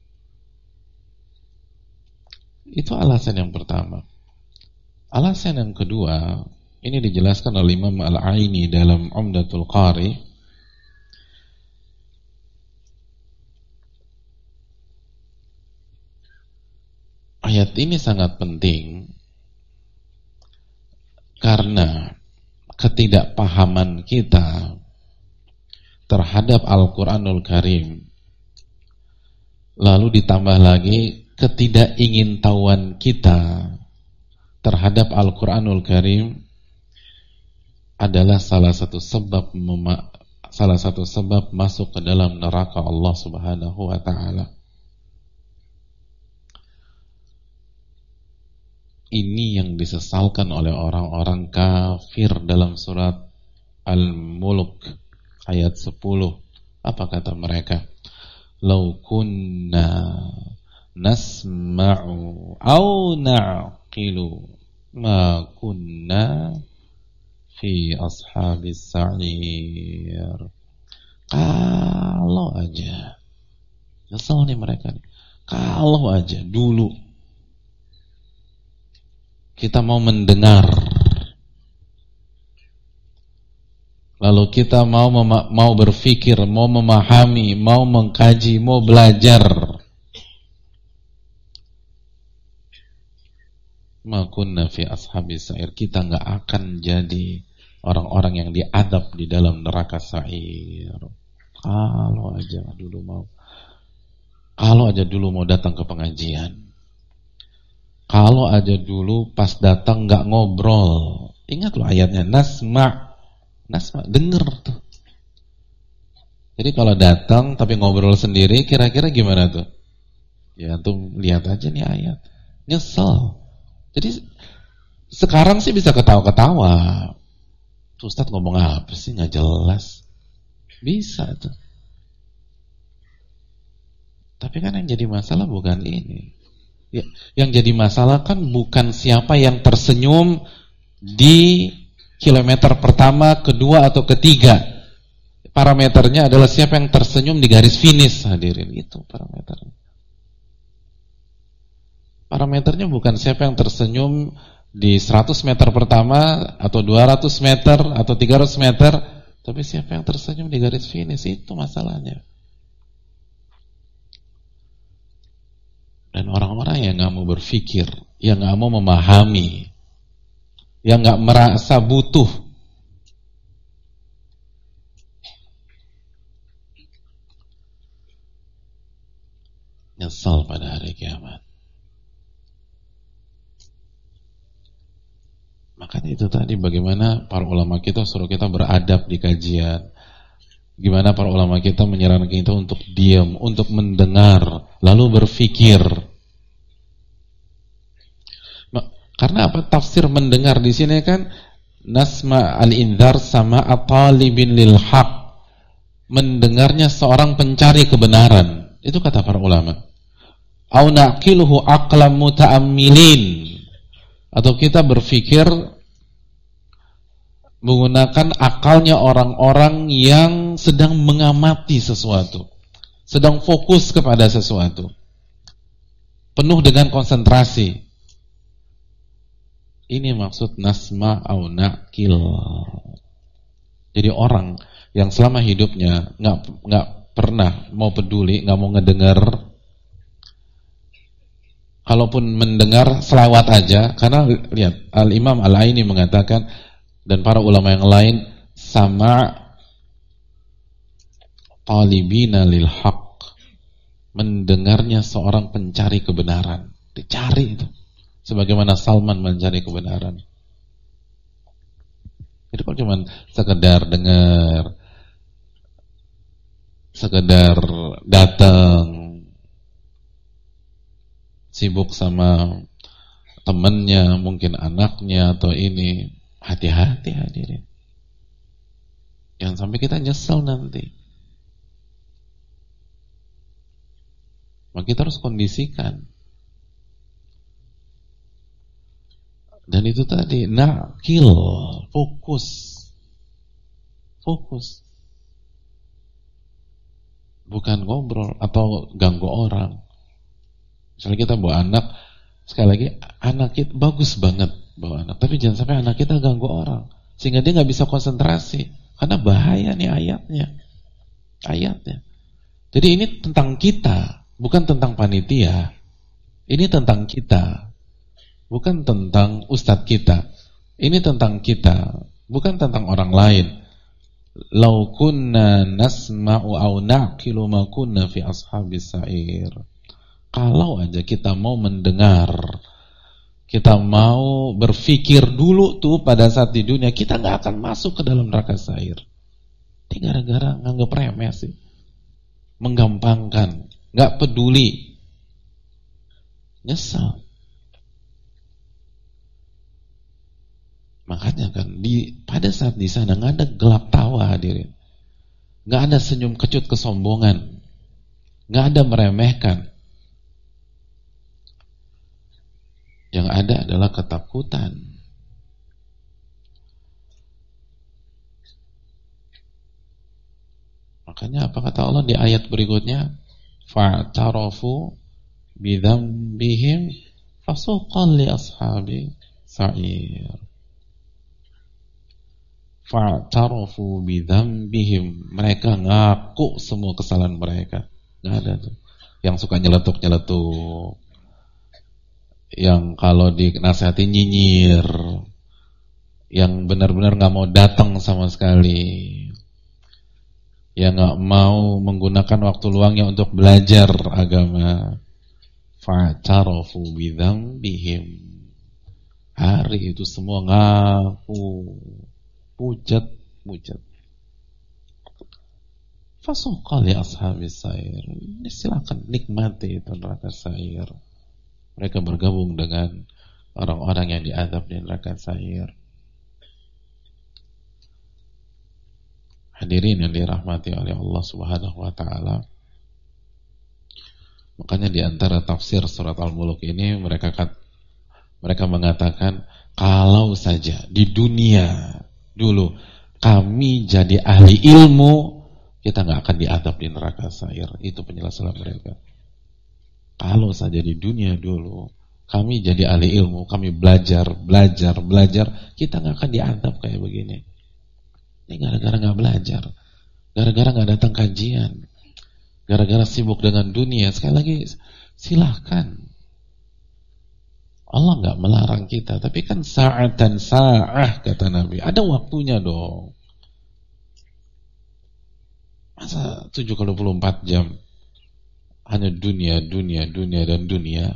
[SPEAKER 1] Itu alasan yang pertama. Alasan yang kedua, ini dijelaskan oleh Imam Al-Aini dalam Umdatul Qari. Ayat ini sangat penting karena ketidakpahaman kita terhadap Al-Quranul Karim, lalu ditambah lagi ketidakingintahuan kita terhadap Al-Quranul Karim adalah salah satu sebab masuk ke dalam neraka Allah Subhanahu wa ta'ala. Ini yang disesalkan oleh orang-orang kafir dalam surat Al-Mulk ayat 10. Apa kata mereka? Lau kunna nasma'u au na'qilu ma kunna fi ashabis sa'ir. Kalau aja, nyesel nih mereka nih. Kalau aja dulu kita mau mendengar, lalu kita mau berpikir, mau memahami, mau mengkaji, mau belajar, ma kunna fi ashabis sa'ir, kita nggak akan jadi orang-orang yang diadab di dalam neraka sa'ir. Kalau aja dulu mau datang ke pengajian, kalau aja dulu pas datang nggak ngobrol. Ingat loh ayatnya, nasma, denger tuh. Jadi kalau datang tapi ngobrol sendiri, kira-kira gimana tuh? Ya tuh lihat aja nih ayat, nyesel. Jadi sekarang sih bisa ketawa-ketawa. Ustadz ngomong apa sih, nggak jelas. Bisa tuh. Tapi kan yang jadi masalah bukan ini. Ya, yang jadi masalah kan bukan siapa yang tersenyum di kilometer pertama, kedua atau ketiga. Parameternya adalah siapa yang tersenyum di garis finish, hadirin. Itu parameternya. Parameternya bukan siapa yang tersenyum di 100 meter pertama atau 200 meter atau 300 meter, tapi siapa yang tersenyum di garis finish. Itu masalahnya. Dan orang-orang yang gak mau berpikir, yang gak mau memahami, yang gak merasa butuh, nyesal pada hari kiamat. Makanya itu tadi, bagaimana para ulama kita suruh kita beradab di kajian. Gimana para ulama kita menyarankan kita untuk diam, untuk mendengar, lalu berpikir. Karena apa? Tafsir mendengar di sini kan nasma al-indhar sama at-talibin lil haq. Mendengarnya seorang pencari kebenaran. Itu kata para ulama. Au naqiluhu aqlam muta'ammilin. Atau kita berpikir menggunakan akalnya orang-orang yang sedang mengamati sesuatu, sedang fokus kepada sesuatu, penuh dengan konsentrasi. Ini maksud nasma au naqil. Jadi orang yang selama hidupnya nggak pernah mau peduli, nggak mau ngedengar, kalaupun mendengar selawat aja. Karena lihat Al-Imam Al-Aini mengatakan, dan para ulama yang lain, sama talibina lil haq, mendengarnya seorang pencari kebenaran, dicari itu, sebagaimana Salman mencari kebenaran. Jadi kalau cuma sekedar dengar, sekedar datang, sibuk sama temannya, mungkin anaknya atau ini, hati-hati hadirin. Jangan sampai kita nyesel nanti. Maka kita harus kondisikan. Dan itu tadi, nakil, fokus. Bukan ngobrol atau ganggu orang. Misalnya kita bawa anak, sekali lagi, anak kita bagus banget bawa anak, tapi jangan sampai anak kita ganggu orang, sehingga dia nggak bisa konsentrasi, karena bahaya nih ayatnya. Jadi ini tentang kita, bukan tentang panitia. Ini tentang kita, bukan tentang ustadz kita. Ini tentang kita, bukan tentang orang lain. Lau kunna nasma'u aw na'qilu ma kunna fi ashabis sa'ir. Kalau aja kita mau mendengar, kita mau berpikir dulu tuh pada saat di dunia, kita nggak akan masuk ke dalam neraka sa'ir. Ini gara-gara nganggap remeh sih, menggampangkan, nggak peduli, nyesal. Makanya kan pada saat di sana nggak ada gelak tawa hadirin, nggak ada senyum kecut kesombongan, nggak ada meremehkan. Yang ada adalah ketakutan. Makanya apa kata Allah di ayat berikutnya? Fa'tarafu bidzambihim fasuqan li ashabi sa'ir. Fa'tarafu bidzambihim, mereka ngaku semua kesalahan mereka. Enggak ada tuh yang suka nyeletuk-nyeletuk, yang kalau dinasihati nyinyir, yang benar-benar nggak mau datang sama sekali, yang nggak mau menggunakan waktu luangnya untuk belajar agama. Fa'tarafu bidzambihim, hari itu semua ngaku, pucat. Fasuqal li ashabis sa'ir, silakan nikmati itu neraka sa'ir. Mereka bergabung dengan orang-orang yang diazab di neraka sa'ir. Hadirin yang dirahmati oleh Allah Subhanahu wa taala. Makanya di antara tafsir surat Al-Mulk ini mereka mengatakan, kalau saja di dunia dulu kami jadi ahli ilmu, kita nggak akan diazab di neraka sa'ir. Itu penjelasan mereka. Kalau saja di dunia dulu kami jadi ahli ilmu, kami belajar, kita nggak akan diazab kayak begini. Ini gara-gara nggak belajar, gara-gara nggak datang kajian, gara-gara sibuk dengan dunia. Sekali lagi, silahkan. Allah nggak melarang kita, tapi kan sa'atan sa'ah kata Nabi, ada waktunya dong. Masa 7x24 jam hanya dunia dan dunia?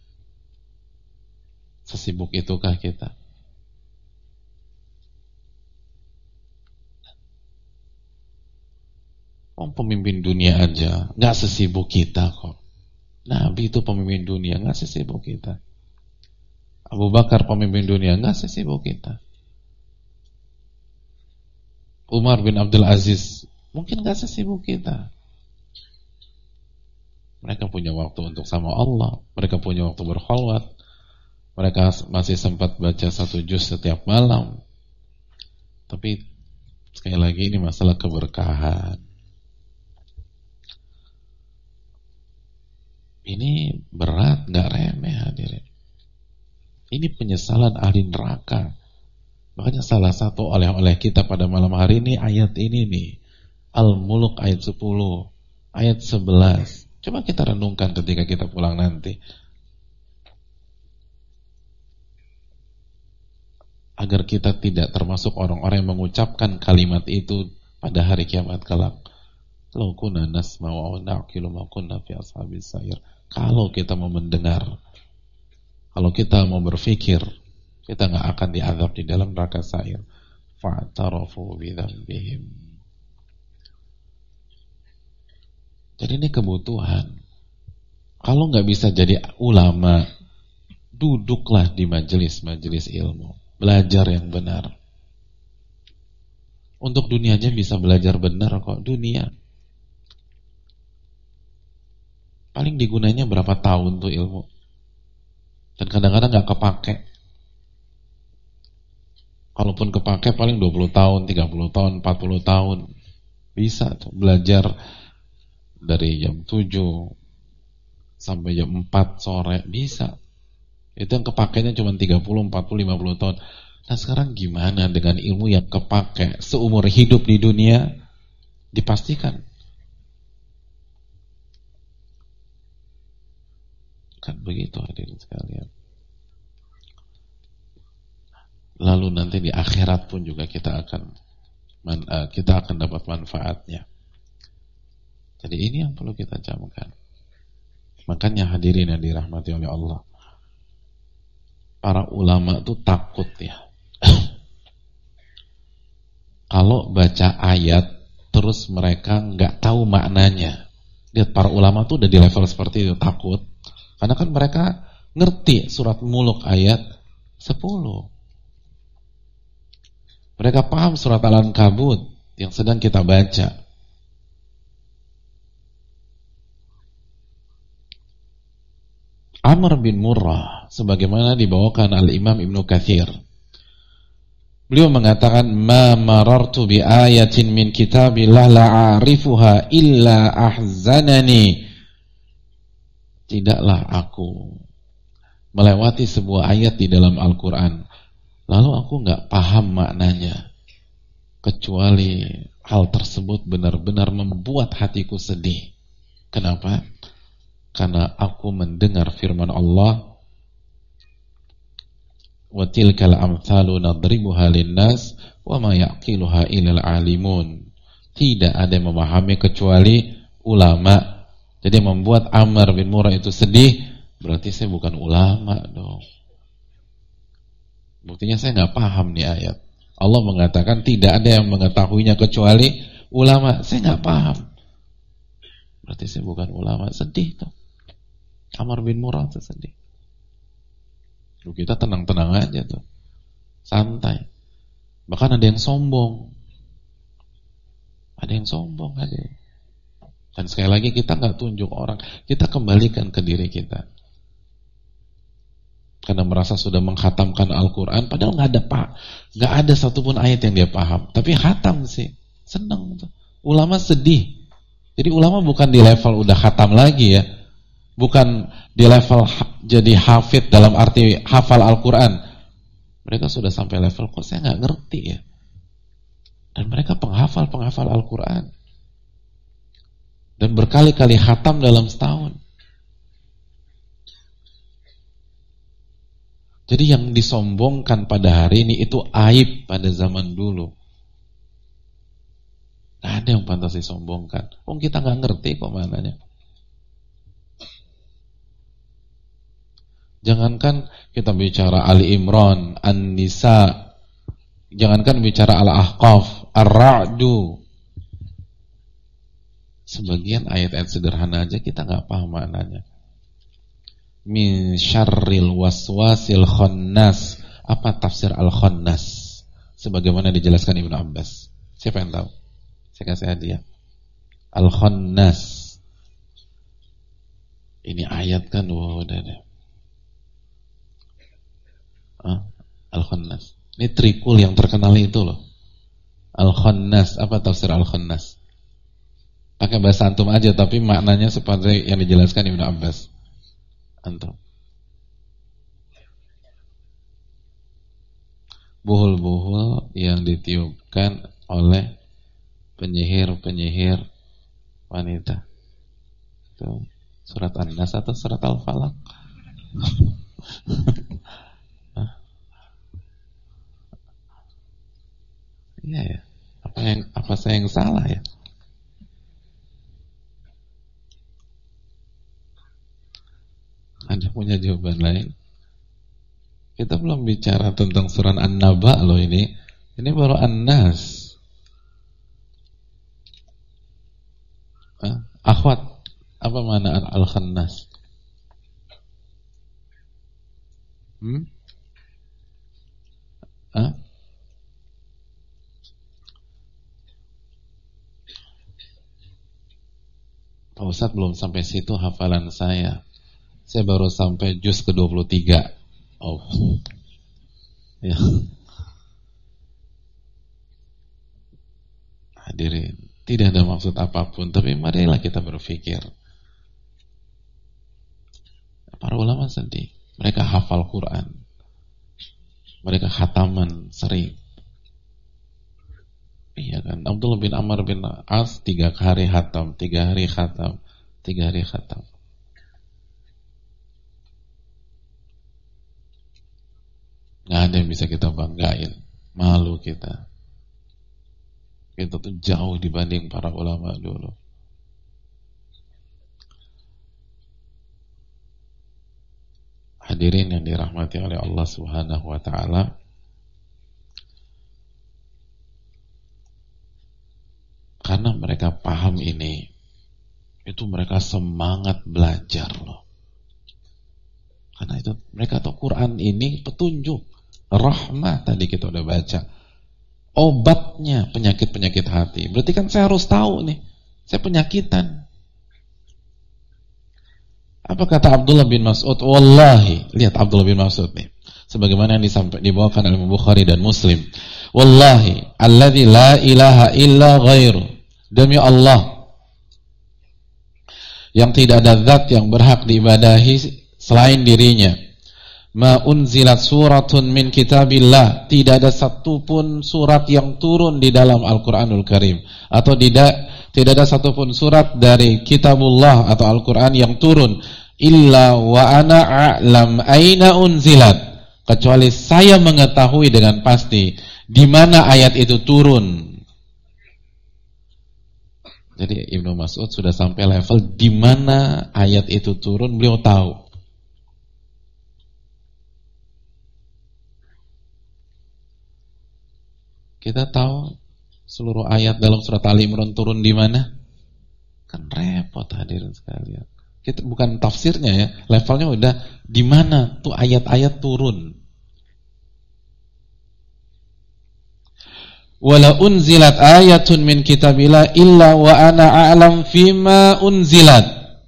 [SPEAKER 1] Sesibuk itukah kita? Pemimpin dunia aja nggak sesibuk kita kok. Nabi itu pemimpin dunia, nggak sesibuk kita. Abu Bakar pemimpin dunia, nggak sesibuk kita. Umar bin Abdul Aziz mungkin nggak sesibuk kita. Mereka punya waktu untuk sama Allah, mereka punya waktu berkhalwat, mereka masih sempat baca 1 juz setiap malam. Tapi sekali lagi ini masalah keberkahan. Ini berat, nggak remeh hadirin. Ini penyesalan ahli neraka. Makanya salah satu oleh-oleh kita pada malam hari ini ayat ini nih, Al-Mulk ayat 10, ayat 11. Coba kita renungkan ketika kita pulang nanti, agar kita tidak termasuk orang-orang yang mengucapkan kalimat itu pada hari kiamat kelak. Lau kunna nasma'u wa na'qilu ma kunna fi ashabis sa'ir. Kalau kita mau mendengar, kalau kita mau berpikir, kita nggak akan diazab di dalam neraka sa'ir. Fa'tarafu bidzambihim. Jadi ini kebutuhan. Kalau nggak bisa jadi ulama, duduklah di majelis-majelis ilmu, belajar yang benar. Untuk dunianya bisa belajar benar kok, dunia. paling digunainya berapa tahun tuh ilmu. Dan kadang-kadang gak kepake. Kalaupun kepake paling 20 tahun, 30 tahun, 40 tahun. Bisa tuh belajar dari jam 7 sampai jam 4 sore, bisa. Itu yang kepakainya cuma 30, 40, 50 tahun. Nah sekarang gimana dengan ilmu yang kepake seumur hidup di dunia? Dipastikan kan begitu hadirin sekalian. Lalu nanti di akhirat pun juga kita akan dapat manfaatnya. Jadi ini yang perlu kita camkan. Makanya hadirin yang dirahmati oleh Allah, para ulama itu takut ya kalau baca ayat terus mereka nggak tahu maknanya. Lihat para ulama tuh udah di level seperti itu, takut. Karena kan mereka ngerti surat Mulk ayat 10. Mereka paham surat Al-Ankabut yang sedang kita baca. Amr bin Murrah sebagaimana dibawakan Al-Imam Ibnu Katsir. Beliau mengatakan, "Ma marartu bi ayatin min kitabillah la'arifuha illa ahzanani." Tidaklah aku melewati sebuah ayat di dalam Al-Quran lalu aku gak paham maknanya, kecuali hal tersebut benar-benar membuat hatiku sedih. Kenapa? Karena aku mendengar firman Allah, "Wa tilkal amthalu nadribuha linnas wa ma yaqiluha illal alimun." Tidak ada yang memahami kecuali ulama. Jadi membuat Amr bin Murrah itu sedih, berarti saya bukan ulama dong. Buktinya saya nggak paham nih ayat. Allah mengatakan tidak ada yang mengetahuinya kecuali ulama. Saya nggak paham. Berarti saya bukan ulama. Sedih tuh. Amr bin Murrah tuh sedih. Loh, kita tenang-tenang aja tuh, santai. Bahkan ada yang sombong. Ada yang sombong aja. Dan sekali lagi kita nggak tunjuk orang, kita kembalikan ke diri kita. Karena merasa sudah menghatamkan Al-Quran, padahal nggak ada satupun ayat yang dia paham. Tapi khatam sih, senang tuh. Ulama sedih. Jadi ulama bukan di level udah khatam lagi ya, bukan di level jadi hafid dalam arti hafal Al-Quran. Mereka sudah sampai level kok saya nggak ngerti ya. Dan mereka penghafal Al-Quran. Dan berkali-kali khatam dalam setahun. Jadi yang disombongkan pada hari ini itu aib pada zaman dulu. Gak ada yang pantas disombongkan. Kita gak ngerti kok mananya. Jangankan kita bicara Ali Imran, An-Nisa, jangankan bicara Al-Ahqaf, Ar-Ra'du. Sebagian ayat-ayat sederhana aja kita gak paham maknanya. Min syarril waswasil khannas. Apa tafsir al-khannas? Sebagaimana dijelaskan Ibnu Abbas. Siapa yang tahu? Saya kasih hadiah. Al-khannas. Ini ayat kan, wow, udah deh. Al-khannas. Ini trikul yang terkenal itu loh. Al-khannas. Apa tafsir al-khannas? Pakai bahasa antum aja, tapi maknanya seperti yang dijelaskan Ibnu Abbas. Antum. Buhul-buhul yang ditiupkan oleh penyihir-penyihir wanita. Itu surat An-Nas atau surat Al-Falaq? Iya ya. Apa saya yang salah ya? Ada punya jawaban lain? Kita belum bicara tentang surah An-Naba loh ini. Ini baru An-Nas. Akhwat, apa makna Al-Khannas? Pak Ustaz belum sampai situ hafalan saya baru sampai juz ke-23. Oh ya. Hadirin, tidak ada maksud apapun, tapi marilah kita berpikir. Para ulama sedih, mereka hafal Quran, mereka khataman sering. Iya kan, Abdullah bin Amr bin As 3 hari khatam, 3 hari khatam, 3 hari khatam. Nggak ada yang bisa kita banggain, malu kita. Kita tuh jauh dibanding para ulama dulu. Hadirin yang dirahmati oleh Allah Subhanahu wa taala. Karena mereka paham ini, itu mereka semangat belajar loh. Karena itu mereka tahu Quran ini petunjuk, rahmah tadi kita udah baca. Obatnya penyakit-penyakit hati. Berarti kan saya harus tahu nih, saya penyakitan. Apa kata Abdullah bin Mas'ud? Wallahi, lihat Abdullah bin Mas'ud nih, sebagaimana yang dibawakan oleh Bukhari dan Muslim. Wallahi, alladzi la ilaha illa ghairu. Demi Allah, yang tidak ada zat yang berhak diibadahi selain dirinya. Ma unzilat suratun min kitabillah, tidak ada satupun surat yang turun di dalam Al-Quranul Karim, atau tidak ada satupun surat dari kitabullah atau Al-Quran yang turun illa wa ana a'lam aina unzilat, kecuali saya mengetahui dengan pasti di mana ayat itu turun. Jadi Ibnu Mas'ud sudah sampai level di mana ayat itu turun, beliau tahu. Kita tahu seluruh ayat dalam surat Ali Imran turun di mana? Kan repot hadirin sekalian. Kita bukan tafsirnya ya, levelnya udah di mana tuh ayat-ayat turun. Wala unzilat ayatun min kitabillah illa wa ana a'lam fima unzilat.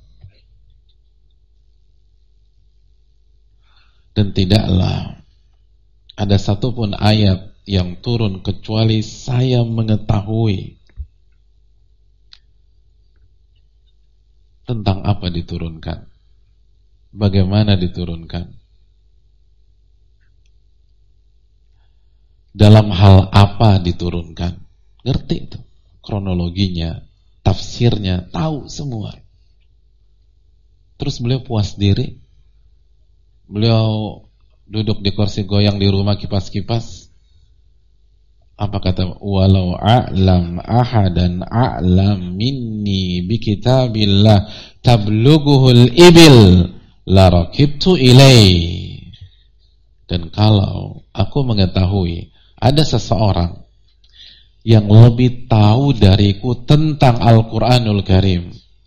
[SPEAKER 1] Dan tidaklah ada satupun ayat yang turun kecuali saya mengetahui tentang apa diturunkan, bagaimana diturunkan, dalam hal apa diturunkan. Ngerti itu kronologinya, tafsirnya, tahu semua. Terus beliau puas diri, beliau duduk di kursi goyang di rumah kipas-kipas. Apa kata? Walau a'lam ahadan a'lam minni bi kitabillah tablughuhul ibil la rakibtu ilai. Dan kalau aku mengetahui ada seseorang yang lebih tahu dariku tentang Al-Quranul Karim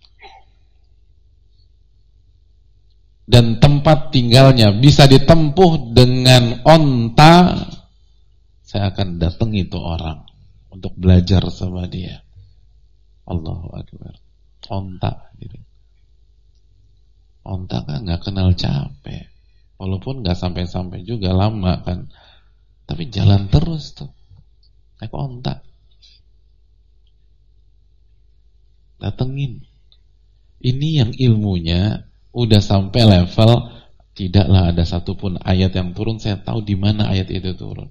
[SPEAKER 1] dan tempat tinggalnya bisa ditempuh dengan onta, saya akan datangi itu orang untuk belajar sama dia. Allahu Akbar. Onta gitu. Onta kan gak kenal capek, walaupun gak sampai-sampai juga, lama kan, tapi jalan terus tuh naik onta, datengin. Ini yang ilmunya udah sampai level tidaklah ada satupun ayat yang turun saya tahu di mana ayat itu turun.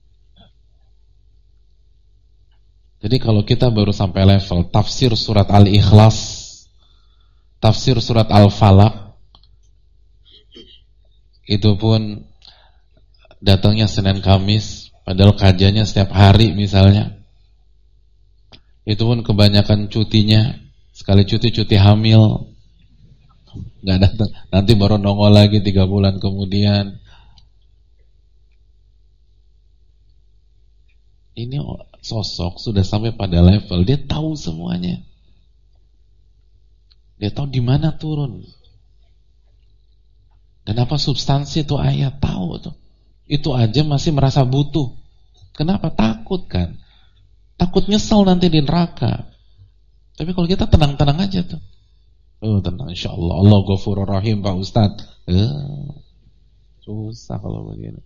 [SPEAKER 1] Jadi kalau kita baru sampai level tafsir surat Al-Ikhlas, tafsir surat Al-Falaq, itu pun datangnya Senin Kamis, padahal kajiannya setiap hari misalnya. Itu pun kebanyakan cutinya, sekali cuti hamil, nggak datang, nanti baru nongol lagi 3 bulan kemudian. Ini sosok sudah sampai pada level dia tahu semuanya, dia tahu di mana turun dan apa substansi itu ayat, tahu tuh. Itu aja masih merasa butuh. Kenapa? Takut kan, takut nyesel nanti di neraka. Tapi kalau kita tenang-tenang aja tuh, Oh tenang, insya Allah Ghafurur Rahim Pak Ustadz. Susah kalau begini.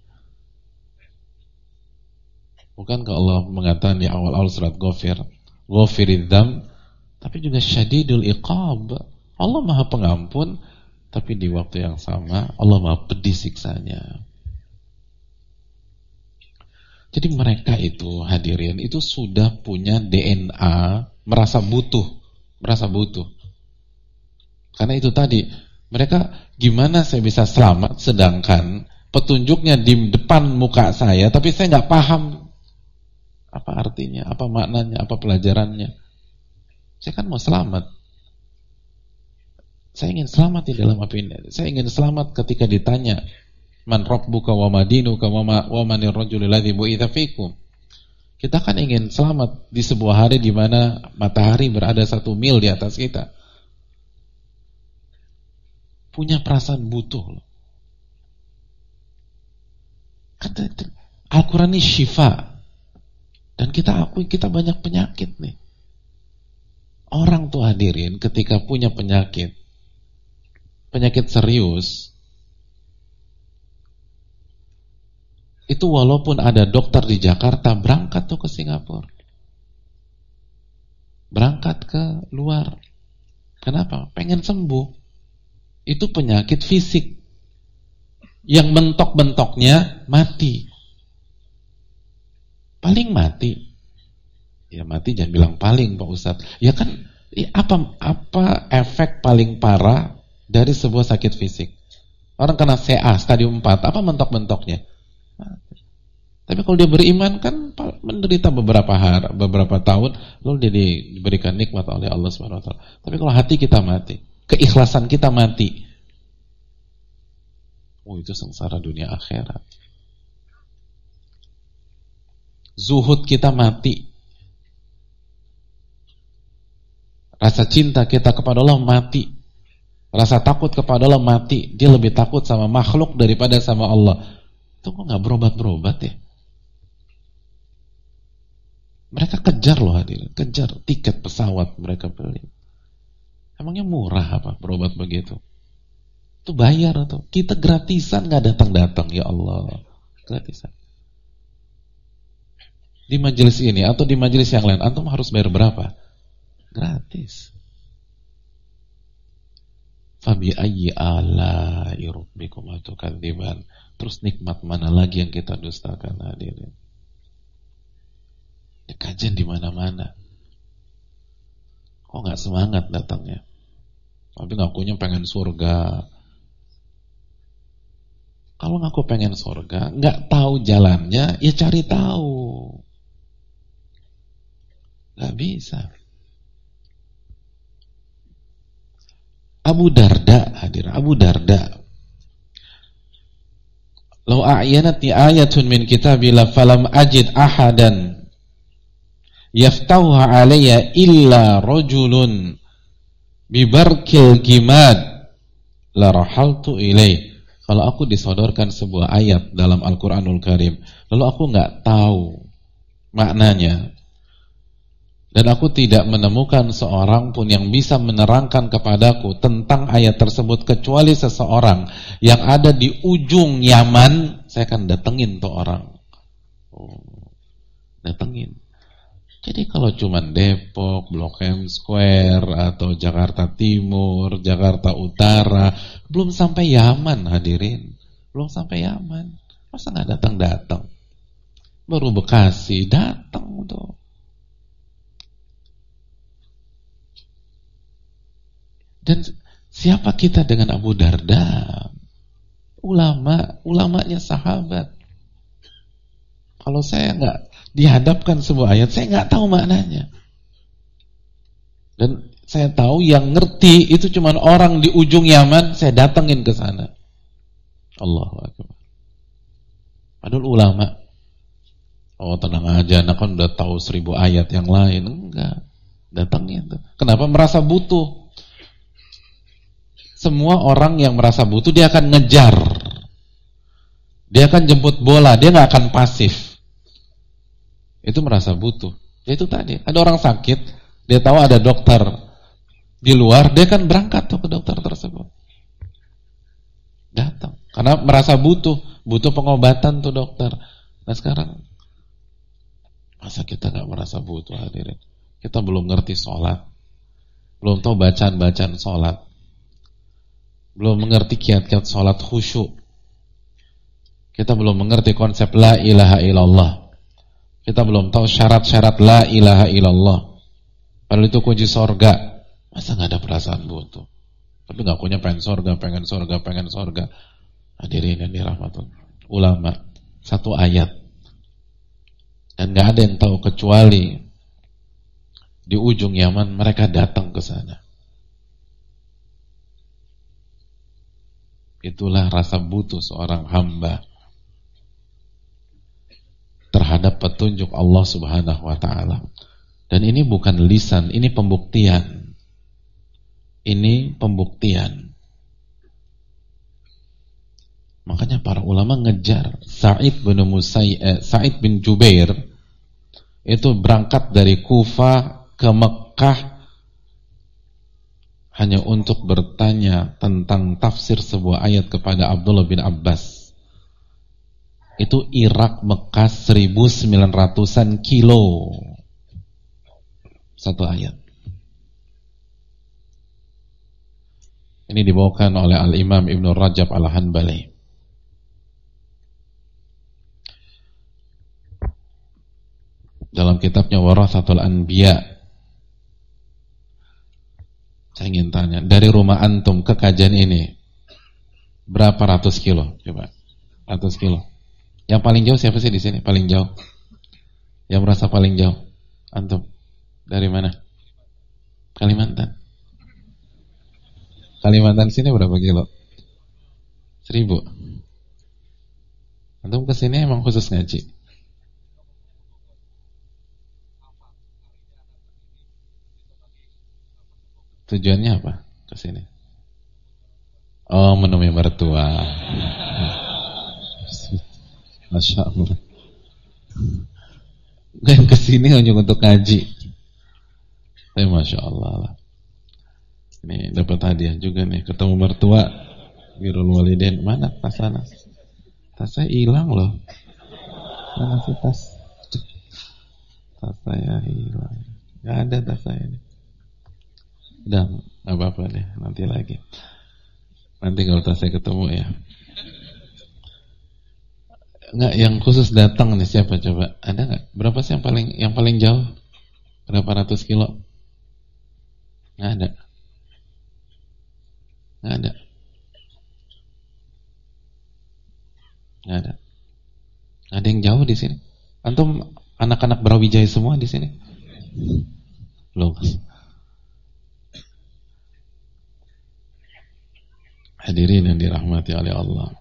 [SPEAKER 1] Bukankah Allah mengatakan di awal-awal surat Ghafir, Ghafiridzam, tapi juga Syadidul Iqab. Allah Maha Pengampun, tapi di waktu yang sama Allah Maha Pedih siksanya. Jadi mereka itu hadirin itu sudah punya DNA merasa butuh. Karena itu tadi, mereka gimana saya bisa selamat sedangkan petunjuknya di depan muka saya tapi saya nggak paham apa artinya, apa maknanya, apa pelajarannya. Saya kan mau selamat. Saya ingin selamat di dalam apa ini. Saya ingin selamat ketika ditanya man rabbuka wa madinuka wa manir rajulil ladzi bu'itsa fikum. Kita kan ingin selamat di sebuah hari di mana matahari berada 1 mil di atas kita. Punya perasaan butuh loh. Al-Quran ini syifa. Dan kita akui kita banyak penyakit nih. Orang tuh hadirin ketika punya penyakit serius, itu walaupun ada dokter di Jakarta, berangkat tuh ke Singapura, berangkat ke luar. Kenapa? Pengen sembuh. Itu penyakit fisik yang bentok-bentoknya mati. Paling mati. Ya mati jangan bilang paling Pak Ustadz. Ya kan apa efek paling parah dari sebuah sakit fisik? Orang kena CA stadium 4, apa mentok-mentoknya? Tapi kalau dia beriman kan menderita beberapa tahun, lalu dia diberikan nikmat oleh Allah Subhanahu wa taala. Tapi kalau hati kita mati, keikhlasan kita mati, itu sengsara dunia akhirat. Zuhud kita mati, rasa cinta kita kepada Allah mati, rasa takut kepada Allah mati. Dia lebih takut sama makhluk daripada sama Allah. Itu kok gak berobat-berobat ya? Mereka kejar loh hadirin, kejar tiket pesawat mereka beli. Emangnya murah apa berobat begitu? Itu bayar atau kita gratisan gak datang-datang, ya Allah, gratisan. Di majelis ini atau di majelis yang lain antum harus bayar berapa? Gratis. Fabi ayyi ala'i rabbikum tukadziban. Terus nikmat mana lagi yang kita dustakan hadirin? Kajian di mana-mana. Kok nggak semangat datangnya? Tapi ngakunya pengen surga. Kalau ngaku pengen surga, nggak tahu jalannya, ya cari tahu. Nggak bisa. Abu Darda hadir. Abu Darda. Lau a'yanatni ayatun min kitabillah falam ajid ahadan yaftauha alayya illa rajulun bibarkil gimad la rahaltu ilaih. Kalau aku disodorkan sebuah ayat dalam Al-Quranul Karim, lalu aku nggak tahu maknanya, dan aku tidak menemukan seorang pun yang bisa menerangkan kepadaku tentang ayat tersebut kecuali seseorang yang ada di ujung Yaman, saya akan datengin tuh orang. Datengin. Jadi kalau cuma Depok, Blok M Square, atau Jakarta Timur, Jakarta Utara, belum sampai Yaman hadirin. Belum sampai Yaman. Masa nggak datang-datang? Baru Bekasi, datang tuh. Dan siapa kita dengan Abu Darda? Ulamanya sahabat. Kalau saya nggak dihadapkan sebuah ayat, saya nggak tahu maknanya. Dan saya tahu yang ngerti itu cuma orang di ujung Yaman, saya datengin ke sana. Allahu Akbar. Padahal ulama. Oh tenang aja, anak kan udah tahu 1000 ayat yang lain. Enggak. Datengin tuh. Kenapa? Merasa butuh. Semua orang yang merasa butuh dia akan ngejar, dia akan jemput bola, dia nggak akan pasif. Itu merasa butuh. Ya itu tadi, ada orang sakit, dia tahu ada dokter di luar, dia kan berangkat tuh ke dokter tersebut. Datang. Karena merasa butuh pengobatan tuh dokter. Nah sekarang, masa kita gak merasa butuh hadirin? Kita belum ngerti sholat, belum tahu bacaan-bacaan sholat, belum mengerti kiat-kiat sholat khusyuk. Kita belum mengerti konsep la ilaha illallah. Kita belum tahu syarat-syarat la ilaha illallah. Padahal itu kunci sorga. Masa gak ada perasaan butuh? Tapi ngakunya pengen sorga. Hadirin yang dirahmati ulama, satu ayat. Dan gak ada yang tahu kecuali di ujung Yaman mereka datang ke sana. Itulah rasa butuh seorang hamba terhadap petunjuk Allah Subhanahu wa ta'ala. Dan ini bukan lisan, ini pembuktian. Ini pembuktian. Makanya para ulama ngejar Sa'id bin Jubair itu berangkat dari Kufah ke Mekah hanya untuk bertanya tentang tafsir sebuah ayat kepada Abdullah bin Abbas. Itu Irak Mekah 1900-an kilo. Satu ayat. Ini dibawakan oleh Al-Imam Ibn Rajab Al-Hanbali. Dalam kitabnya Warathatul Anbiya. Saya ingin tanya, dari rumah antum ke kajian ini berapa ratus kilo? Coba, ratus kilo. Yang paling jauh siapa sih di sini? Paling jauh? Yang merasa paling jauh? Antum? Dari mana? Kalimantan. Kalimantan sini berapa kilo? 1000. Antum kesini emang khusus ngaji? Tujuannya apa kesini? Oh, menemui mertua. Masya Allah. Dan kesini hanya untuk ngaji. Tapi Masya Allah lah. Nih dapat hadiah juga nih, ketemu mertua, birrul walidain. Mana tas sana? Tas saya hilang loh. Mana sih tas? Tas saya hilang. Gak ada tas saya nih. Udah, gak apa-apa deh, nanti lagi. Nanti kalau tas saya ketemu ya. Enggak, yang khusus datang nih siapa coba? Ada nggak? Berapa sih yang paling jauh? Berapa ratus kilo? Nggak ada. Nggak ada. Nggak ada. Nggak ada yang jauh di sini. Antum anak-anak Brawijaya semua di sini. Loh. Hadirin yang dirahmati oleh Allah.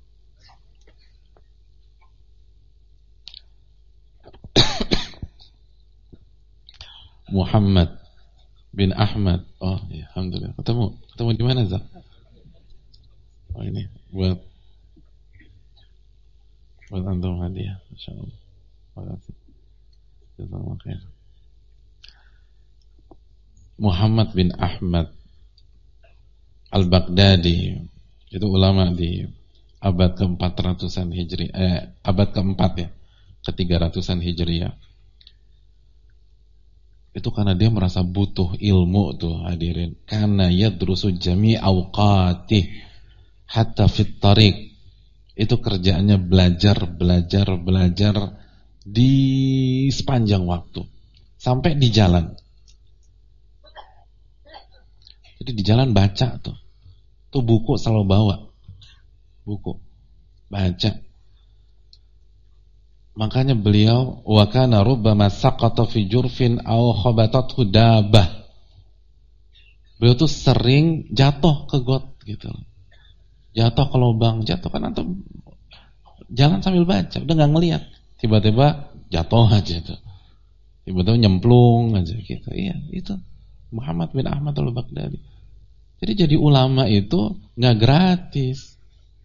[SPEAKER 1] Muhammad bin Ahmad. Oh, ya, alhamdulillah. Ketemu di mana, Zak? Oh, ini buat antum hadiah, insyaallah. Terima kasih. Jazakallahu khair. Muhammad bin Ahmad Al-Baghdadi, itu ulama di abad ke-400-an Hijri, abad ke-4 ya, ke-300-an Hijriah. Itu karena dia merasa butuh ilmu tuh hadirin. Karena yadrusu jami' awqatih hatta fit tariq. Itu kerjaannya belajar di sepanjang waktu. Sampai di jalan. Jadi di jalan baca tuh. Tuh buku selalu bawa. Buku. Baca. Makanya beliau wa kana rubbama saqata fi jurfin aw khabatathu dabah. Beliau tuh sering jatuh ke got gitu. Jatuh ke lubang, jatuh kan atau jalan sambil baca, udah enggak ngelihat. Tiba-tiba jatuh aja tuh. Tiba-tiba nyemplung aja gitu. Iya, itu Muhammad bin Ahmad Al-Baghdadi. Jadi jadi ulama itu enggak gratis.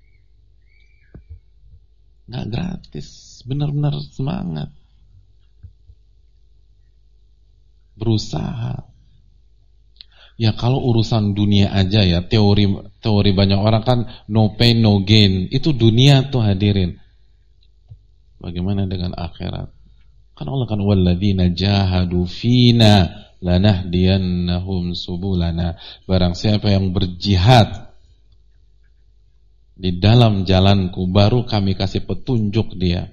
[SPEAKER 1] Enggak gratis. Benar-benar semangat, berusaha. Ya kalau urusan dunia aja ya, teori banyak orang kan no pain no gain, itu dunia tuh hadirin. Bagaimana dengan akhirat? Kan Allah kan walladzina jahadu fina lanahdiyannahum subulana. Barang siapa yang berjihad di dalam jalanku, baru kami kasih petunjuk dia.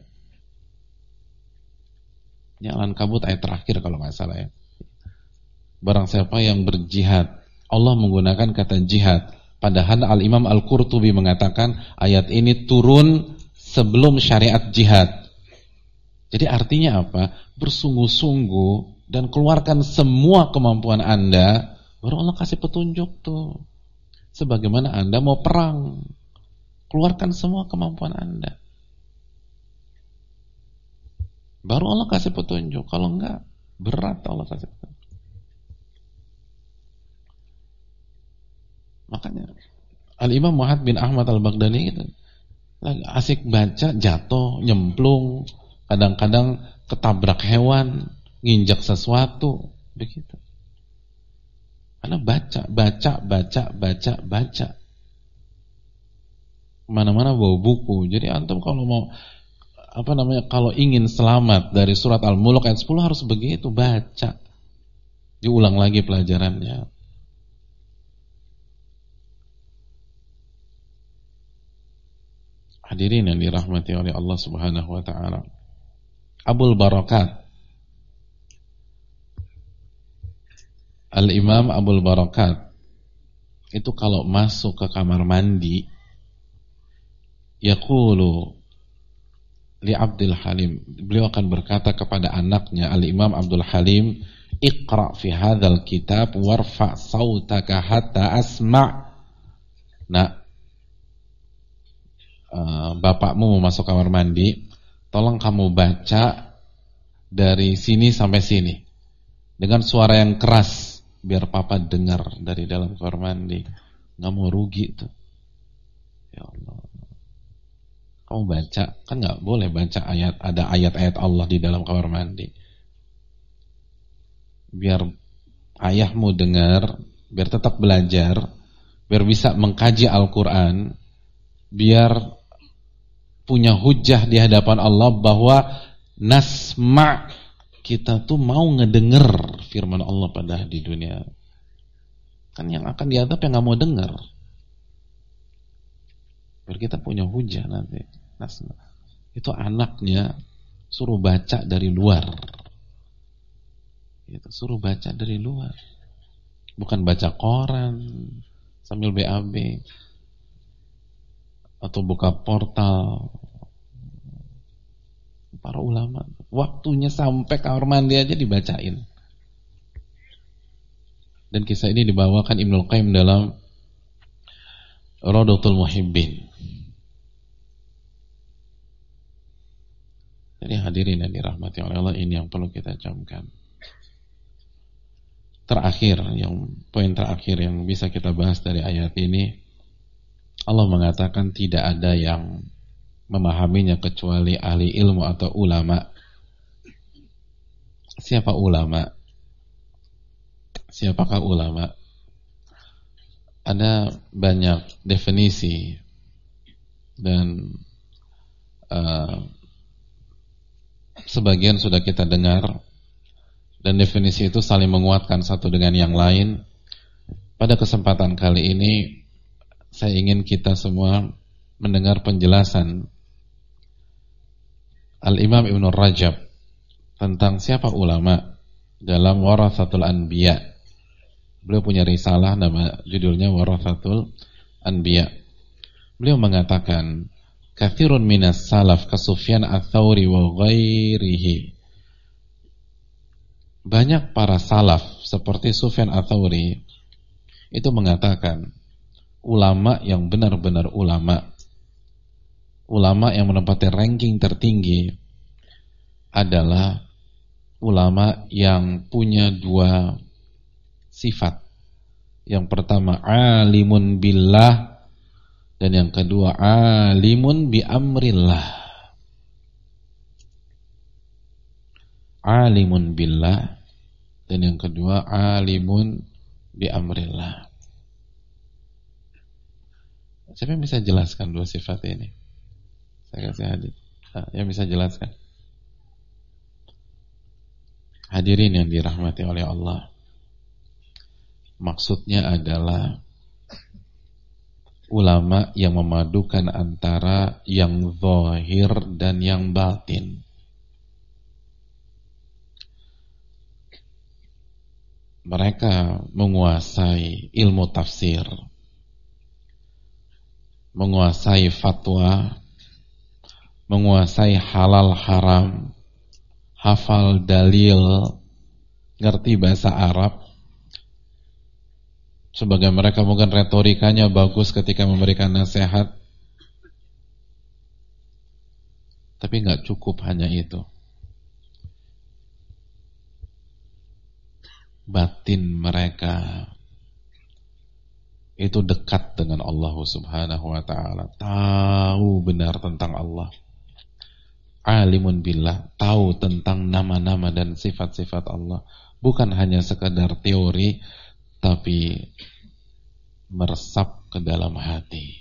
[SPEAKER 1] Jalan kabut ayat terakhir kalau nggak salah ya. Barang siapa yang berjihad, Allah menggunakan kata jihad. Padahal Al-Imam Al-Qurtubi mengatakan ayat ini turun sebelum syariat jihad. Jadi artinya apa? Bersungguh-sungguh dan keluarkan semua kemampuan Anda, baru Allah kasih petunjuk tuh. Sebagaimana Anda mau perang, keluarkan semua kemampuan Anda, baru Allah kasih petunjuk. Kalau enggak, berat Allah kasih petunjuk. Makanya Al-Imam Muhammad bin Ahmad Al-Baghdadi itu asik baca, jatuh, nyemplung, kadang-kadang ketabrak hewan, nginjak sesuatu, begitu. Karena baca. Mana-mana bawa buku. Jadi antum kalau mau kalau ingin selamat dari surat Al-Mulk ayat 10 harus begitu, baca. Diulang lagi pelajarannya. Hadirin yang dirahmati oleh Allah Subhanahu wa taala. Abul Barakat, Al-Imam Abul Barakat itu kalau masuk ke kamar mandi, yaqulu li Abdul Halim, beliau akan berkata kepada anaknya Al-Imam Abdul Halim, iqra fi hadzal kitab warfa sautaka hatta asma'. Nah, bapakmu mau masuk kamar mandi, tolong kamu baca dari sini sampai sini dengan suara yang keras biar papa dengar dari dalam kamar mandi. Nggak mau rugi tuh. Ya Allah, kamu baca, kan nggak boleh baca ada ayat-ayat Allah di dalam kamar mandi. Biar ayahmu dengar, biar tetap belajar, biar bisa mengkaji Al-Quran, biar punya hujah di hadapan Allah bahwa nasma', kita tuh mau ngedenger firman Allah pada di dunia. Kan yang akan diadab yang nggak mau dengar. Biar kita punya hujah nanti. Nasma'. Itu anaknya suruh baca dari luar. Itu suruh baca dari luar. Bukan baca koran sambil BAB. Atau buka portal. Para ulama waktunya sampai kamar mandi aja dibacain. Dan kisah ini dibawakan Ibnul Qayyim dalam Raudatul Muhibbin. Jadi hadirin yang dirahmati oleh Allah, ini yang perlu kita camkan. Poin terakhir yang bisa kita bahas dari ayat ini, Allah mengatakan tidak ada yang memahaminya kecuali ahli ilmu atau ulama. Siapa ulama? Siapakah ulama? Ada banyak definisi dan sebagian sudah kita dengar, dan definisi itu saling menguatkan satu dengan yang lain. Pada kesempatan kali ini saya ingin kita semua mendengar penjelasan Al-Imam Ibn Rajab tentang siapa ulama dalam Warathatul Anbiya. Beliau punya risalah judulnya Warathatul Anbiya. Beliau mengatakan, katsirun minas salaf ka Sufyan ats-Tsauri wa ghairihi. Banyak para salaf seperti Sufyan ats-Tsauri itu mengatakan, ulama yang benar-benar ulama yang menempati ranking tertinggi adalah ulama yang punya dua sifat. Yang pertama alimun billah, dan yang kedua alimun bi amrillah. Alimun billah, dan yang kedua alimun bi amrillah. Siapa yang bisa jelaskan dua sifat ini? Saya kasih hadis. Yang bisa jelaskan? Hadirin yang dirahmati oleh Allah. Maksudnya adalah ulama yang memadukan antara yang zahir dan yang batin. Mereka menguasai ilmu tafsir, menguasai fatwa, menguasai halal haram, hafal dalil, ngerti bahasa Arab. Sebagai mereka mungkin retorikanya bagus ketika memberikan nasihat, tapi nggak cukup hanya itu. Batin mereka itu dekat dengan Allah Subhanahu wa ta'ala, tahu benar tentang Allah, alimun billah, tahu tentang nama-nama dan sifat-sifat Allah, bukan hanya sekadar teori, tapi meresap ke dalam hati.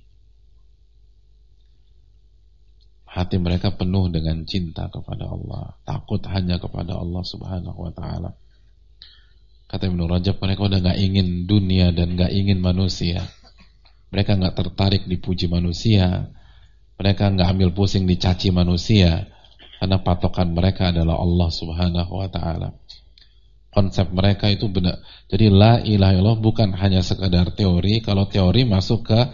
[SPEAKER 1] Hati mereka penuh dengan cinta kepada Allah, takut hanya kepada Allah Subhanahu wa ta'ala. Kata Ibnu Rajab, mereka udah gak ingin dunia dan gak ingin manusia. Mereka gak tertarik dipuji manusia, mereka gak ambil pusing dicaci manusia, karena patokan mereka adalah Allah Subhanahu wa ta'ala. Konsep mereka itu benar. Jadi la ilaha illallah bukan hanya sekadar teori. Kalau teori masuk ke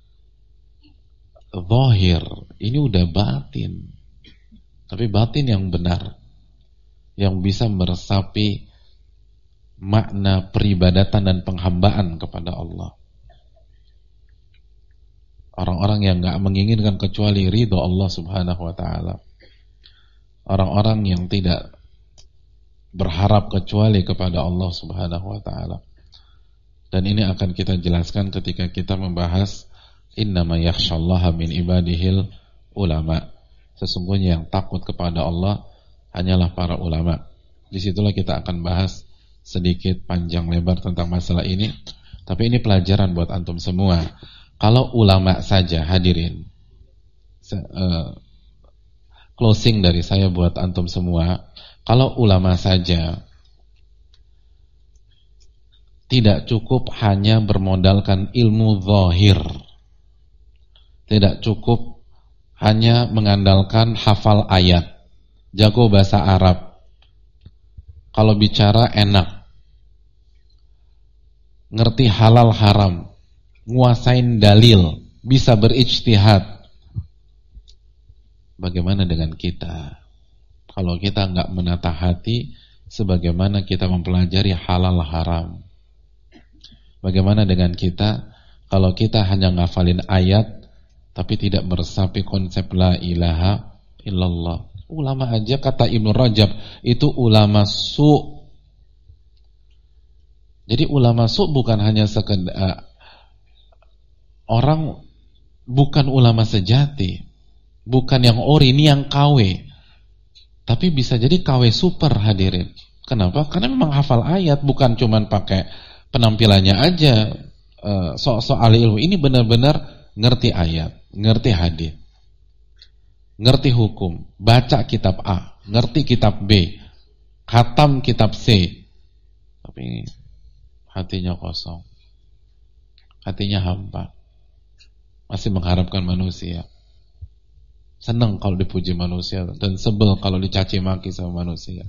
[SPEAKER 1] zahir, ini udah batin. Tapi batin yang benar, yang bisa meresapi makna peribadatan dan penghambaan kepada Allah. Orang-orang yang gak menginginkan kecuali ridho Allah Subhanahu wa ta'ala. Orang-orang yang tidak berharap kecuali kepada Allah Subhanahu wa ta'ala. Dan ini akan kita jelaskan ketika kita membahas innama yakhshallaha min ibadihil ulama. Sesungguhnya yang takut kepada Allah hanyalah para ulama. Disitulah kita akan bahas sedikit panjang lebar tentang masalah ini. Tapi ini pelajaran buat antum semua. Kalau ulama saja, hadirin, closing dari saya buat antum semua, kalau ulama saja tidak cukup hanya bermodalkan ilmu zahir, tidak cukup hanya mengandalkan hafal ayat, jago bahasa Arab, kalau bicara enak, ngerti halal haram, nguasain dalil, bisa berijtihad. Bagaimana dengan kita? Kalau kita nggak menata hati, sebagaimana kita mempelajari halal haram. Bagaimana dengan kita? Kalau kita hanya ngafalin ayat, tapi tidak meresapi konsep la ilaha illallah. Ulama aja, kata Ibnu Rajab, itu ulama su'. Jadi ulama su' bukan hanya sekedar orang, bukan ulama sejati, bukan yang ori, ini yang KW. Tapi bisa jadi KW super, hadirin. Kenapa? Karena memang hafal ayat, bukan cuman pakai penampilannya aja, sok-sok ahli ilmu. Ini benar-benar ngerti ayat, ngerti hadis, ngerti hukum, baca kitab A, ngerti kitab B, khatam kitab C. Tapi hatinya kosong, hatinya hampa, masih mengharapkan manusia. Senang kalau dipuji manusia dan sebel kalau dicaci maki sama manusia.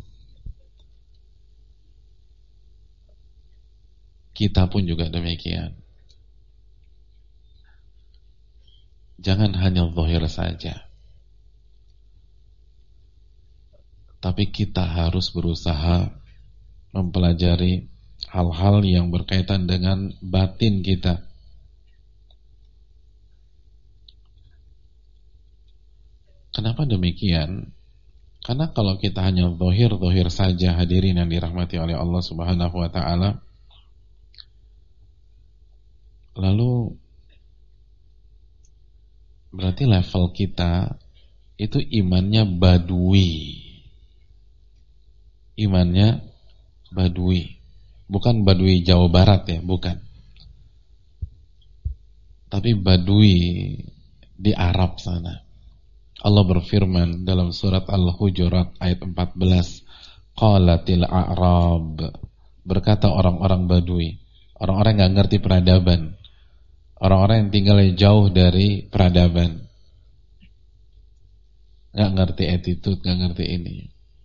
[SPEAKER 1] Kita pun juga demikian. Jangan hanya zahir saja, tapi kita harus berusaha mempelajari hal-hal yang berkaitan dengan batin kita. Kenapa demikian? Karena kalau kita hanya zahir saja, hadirin yang dirahmati oleh Allah Subhanahu wa ta'ala, lalu berarti level kita itu imannya badui. Imannya badui, Bukan Badui Jawa Barat ya, bukan. Tapi Badui di Arab sana. Allah berfirman dalam surat Al-Hujurat ayat 14, qalatil a'rab, berkata orang-orang Badui, orang-orang yang gak ngerti peradaban, orang-orang yang tinggal jauh dari peradaban, gak ngerti attitude, gak ngerti ini.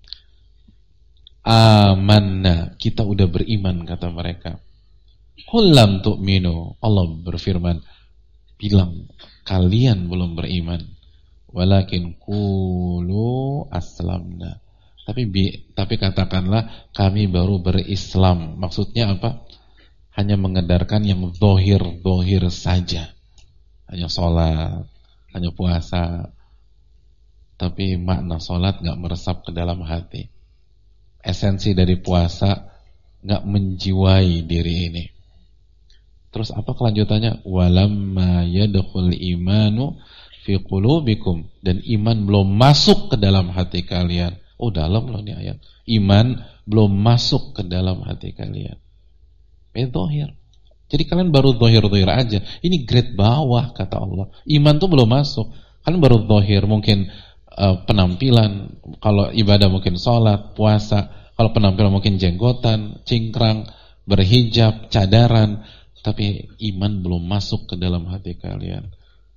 [SPEAKER 1] Amanna, kita udah beriman, kata mereka. Qul lam tu'minu, Allah berfirman, bilang kalian belum beriman. Walakin qulu aslamna. Tapi katakanlah kami baru berislam. Maksudnya apa? Hanya mengedarkan yang zahir saja. Hanya sholat, hanya puasa. Tapi makna sholat gak meresap ke dalam hati. Esensi dari puasa gak menjiwai diri ini. Terus apa kelanjutannya? Walamma yadkhul imanu fi qulubikum, dan iman belum masuk ke dalam hati kalian. Oh, dalam loh ini ayat. Iman belum masuk ke dalam hati kalian. Zahir. Jadi kalian baru zahir aja. Ini grade bawah kata Allah. Iman tuh belum masuk. Kalian baru zahir, mungkin penampilan, kalau ibadah mungkin sholat, puasa, kalau penampilan mungkin jenggotan, cingkrang, berhijab, cadaran, tapi iman belum masuk ke dalam hati kalian.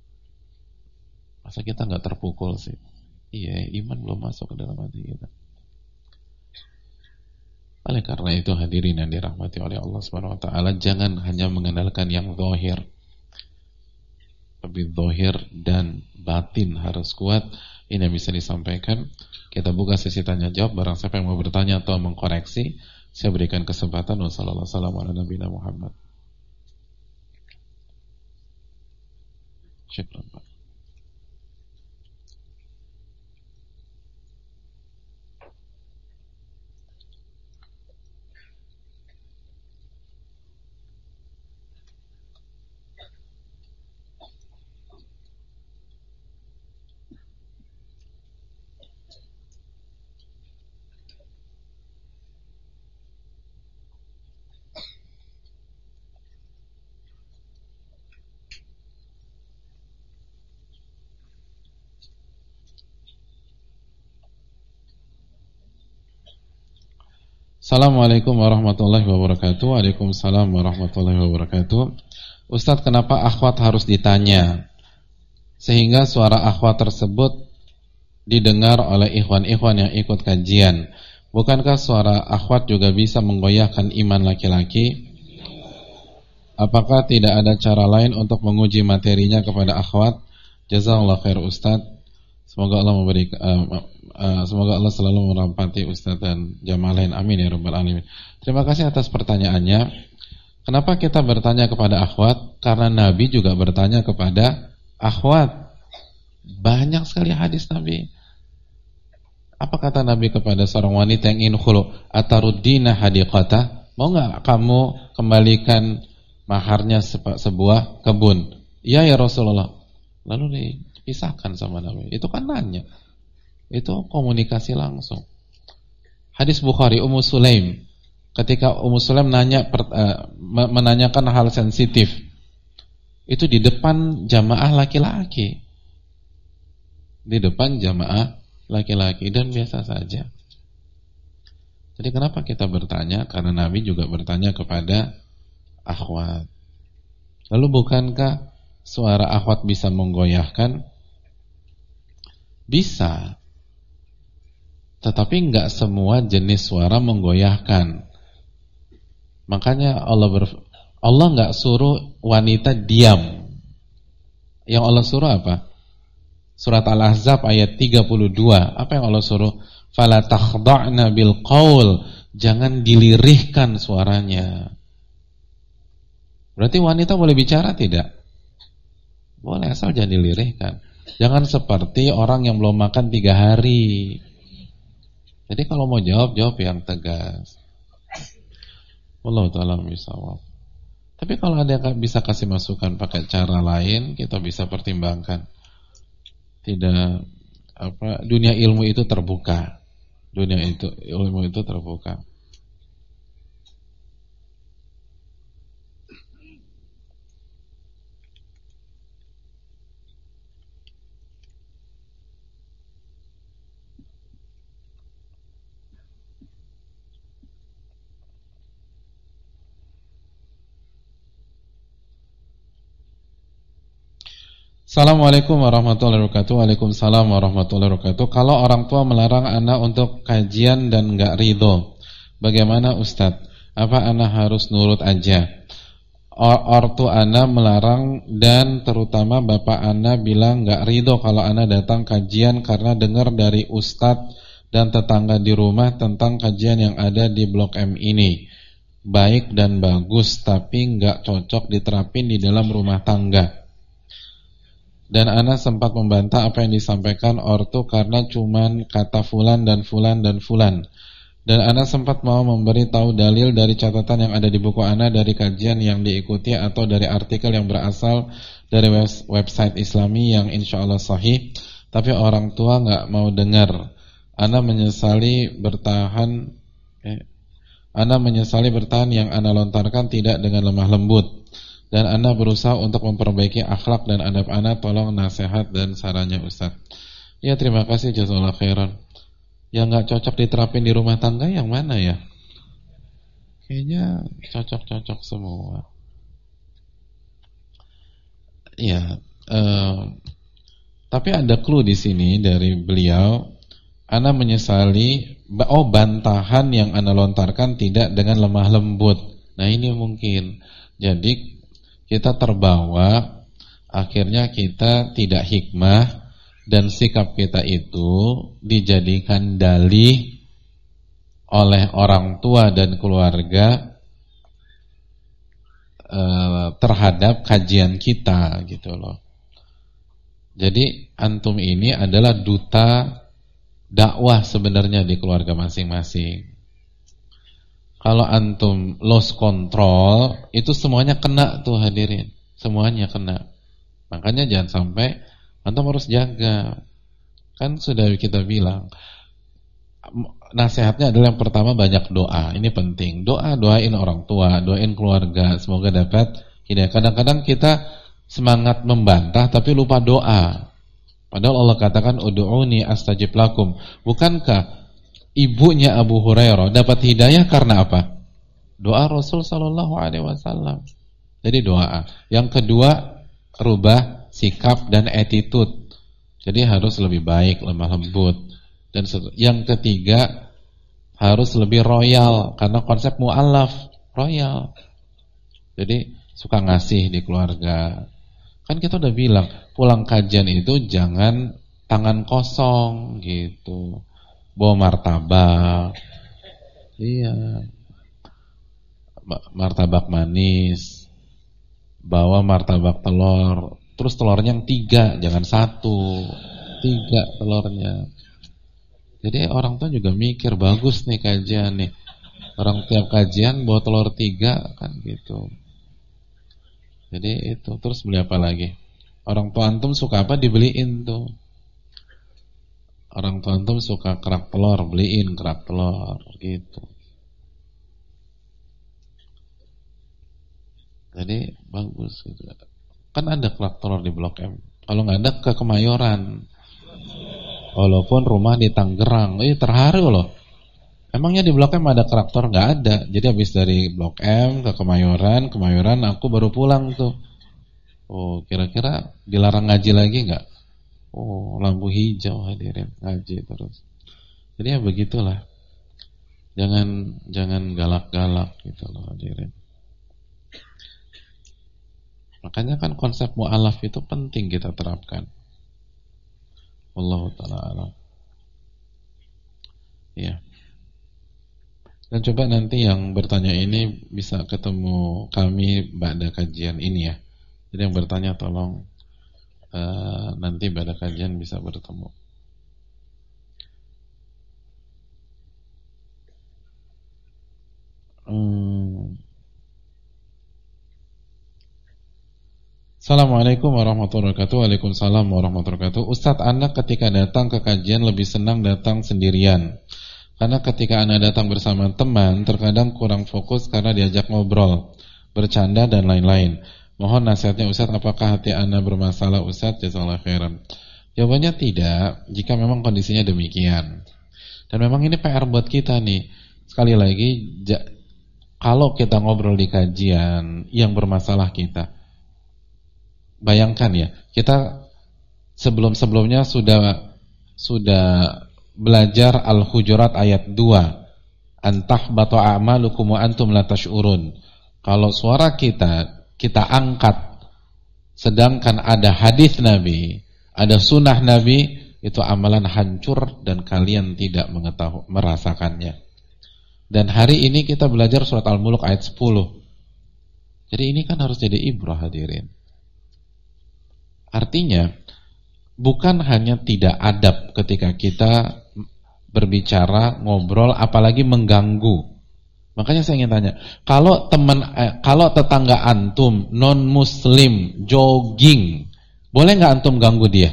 [SPEAKER 1] Masa kita nggak terpukul sih? Iya, iman belum masuk ke dalam hati kita. Oleh karena itu hadirin yang dirahmati oleh Allah Subhanahu wa taala, jangan hanya mengandalkan yang zahir. Tapi zahir dan batin harus kuat. Ini yang bisa disampaikan. Kita buka sesi tanya jawab. Barang siapa yang mau bertanya atau mengkoreksi, saya berikan kesempatan. Wassalamualaikum warahmatullahi wabarakatuh. Syukran, Pak. Assalamualaikum warahmatullahi wabarakatuh. Waalaikumsalam warahmatullahi wabarakatuh. Ustadz, kenapa akhwat harus ditanya sehingga suara akhwat tersebut didengar oleh ikhwan-ikhwan yang ikut kajian? Bukankah suara akhwat juga bisa menggoyahkan iman laki-laki? Apakah tidak ada cara lain untuk menguji materinya kepada akhwat? Jazakallahu khair Ustadz. Semoga Allah semoga Allah selalu merahmati Ustaz dan jamaah lain. Amin ya rabbal alamin. Terima kasih atas pertanyaannya. Kenapa kita bertanya kepada akhwat? Karena Nabi juga bertanya kepada akhwat. Banyak sekali hadis Nabi. Apa kata Nabi kepada seorang wanita yang ingin khulu? Ataruddina hadiqata? Mau enggak kamu kembalikan maharnya sebuah kebun? Ya Rasulullah. Lalu dipisahkan sama Nabi. Itu kan nanya. Itu komunikasi langsung. Hadis Bukhari, Ummu Sulaim, ketika Ummu Sulaim menanyakan hal sensitif, itu di depan jamaah laki-laki. Di depan jamaah laki-laki, dan biasa saja. Jadi kenapa kita bertanya? Karena Nabi juga bertanya kepada akhwat. Lalu bukankah suara akhwat bisa menggoyahkan? Bisa. Tetapi enggak semua jenis suara menggoyahkan. Makanya Allah enggak suruh wanita diam. Yang Allah suruh apa? Surat Al-Ahzab ayat 32. Apa yang Allah suruh? Fala takhda'na bil qaul. Jangan dilirihkan suaranya. Berarti wanita boleh bicara tidak? Boleh, asal jangan dilirihkan. Jangan seperti orang yang belum makan 3 hari. Jadi kalau mau jawab yang tegas. Wallahu ta'ala bishawab. Tapi kalau ada yang bisa kasih masukan pakai cara lain, kita bisa pertimbangkan. Dunia ilmu itu terbuka. Ilmu itu terbuka. Assalamualaikum warahmatullahi wabarakatuh. Waalaikumsalam warahmatullahi wabarakatuh. Kalau orang tua melarang anak untuk kajian dan enggak ridho, bagaimana Ustadz? Apa anak harus nurut aja? Ortu anak melarang dan terutama bapak anak bilang enggak ridho kalau anak datang kajian karena dengar dari Ustadz dan tetangga di rumah tentang kajian yang ada di Blok M ini. Baik dan bagus, tapi enggak cocok diterapin di dalam rumah tangga. Dan Ana sempat membantah apa yang disampaikan ortu karena cuman kata fulan dan fulan dan fulan. Dan Ana sempat mau memberi tahu dalil dari catatan yang ada di buku Ana dari kajian yang diikuti atau dari artikel yang berasal dari website Islami yang insya Allah sahih. Tapi orang tua nggak mau dengar. Ana menyesali bertahan yang Ana lontarkan tidak dengan lemah lembut. Dan Ana berusaha untuk memperbaiki akhlak dan adab Ana. Tolong nasihat dan sarannya Ustaz. Ya, terima kasih, jazakallahu khairan. Yang nggak cocok diterapin di rumah tangga yang mana ya? Kayaknya cocok-cocok semua. Ya, tapi ada clue di sini dari beliau. Ana menyesali, bantahan yang Ana lontarkan tidak dengan lemah lembut. Nah, ini mungkin. Jadi kita terbawa, akhirnya kita tidak hikmah dan sikap kita itu dijadikan dalih oleh orang tua dan keluarga terhadap kajian kita gitu loh. Jadi antum ini adalah duta dakwah sebenarnya di keluarga masing-masing. Kalau antum lost control, itu semuanya kena tuh hadirin. Semuanya kena. Makanya jangan sampai antum harus jaga. Kan sudah kita bilang, nasihatnya adalah yang pertama banyak doa. Ini penting. Doain orang tua, doain keluarga, semoga dapat hidayah. Kadang-kadang kita semangat membantah tapi lupa doa. Padahal Allah katakan ud'uni astajib lakum. Bukankah ibunya Abu Hurairah dapat hidayah karena apa? Doa Rasul sallallahu alaihi wasallam. Jadi doa. Yang kedua, rubah sikap dan attitude. Jadi harus lebih baik, lemah lembut. Dan yang ketiga, harus lebih royal karena konsep mu'allaf, royal. Jadi suka ngasih di keluarga. Kan kita udah bilang, pulang kajian itu jangan tangan kosong gitu. Bawa martabak. Iya. Martabak manis. Bawa martabak telur. Terus telurnya yang 3, jangan 1. 3 telurnya. Jadi orang tua juga mikir, bagus nih kajian nih. Orang tiap kajian bawa telur 3 kan gitu. Jadi itu. Terus beli apa lagi? Orang tua antum suka apa dibeliin tuh. Orang tua antum suka kerak telur, beliin kerak telur gitu. Jadi bagus gitu. Kan ada kerak telur di Blok M. Kalau nggak ada ke Kemayoran. Walaupun rumah di Tangerang, terharu loh. Emangnya di Blok M ada kerak telur? Nggak ada. Jadi habis dari Blok M ke Kemayoran aku baru pulang tuh. Oh, kira-kira dilarang ngaji lagi nggak? Oh, lampu hijau hadirin, ngaji terus. Jadi ya begitulah. Jangan galak-galak gitu loh hadirin. Makanya kan konsep mu'alaf itu penting kita terapkan. Wallahu ta'ala a'lam. Ya. Dan coba nanti yang bertanya ini bisa ketemu kami ba'da kajian ini ya. Jadi yang bertanya tolong nanti pada kajian bisa bertemu. Assalamualaikum warahmatullahi wabarakatuh. Waalaikumsalam warahmatullahi wabarakatuh. Ustadz, anak ketika datang ke kajian lebih senang datang sendirian. Karena ketika anak datang bersama teman, terkadang kurang fokus karena diajak ngobrol, bercanda dan lain-lain. Mohon nasihatnya Ustadz, apakah hati anak bermasalah Ustadz? Jazakallahu khairan. Jawabannya tidak, jika memang kondisinya demikian. Dan memang ini PR buat kita nih. Sekali lagi, kalau kita ngobrol di kajian yang bermasalah kita, bayangkan ya, kita sebelum-sebelumnya sudah belajar Al-Hujurat ayat 2. Antahbatu a'malukum wa antum la tash'urun. Kalau suara kita angkat sedangkan ada hadis Nabi, ada sunnah Nabi, itu amalan hancur dan kalian tidak merasakannya. Dan hari ini kita belajar surat Al-Mulk ayat 10. Jadi ini kan harus jadi ibrah, hadirin. Artinya bukan hanya tidak adab ketika kita berbicara, ngobrol, apalagi mengganggu. Makanya saya ingin tanya, kalau tetangga antum non muslim jogging, boleh nggak antum ganggu dia?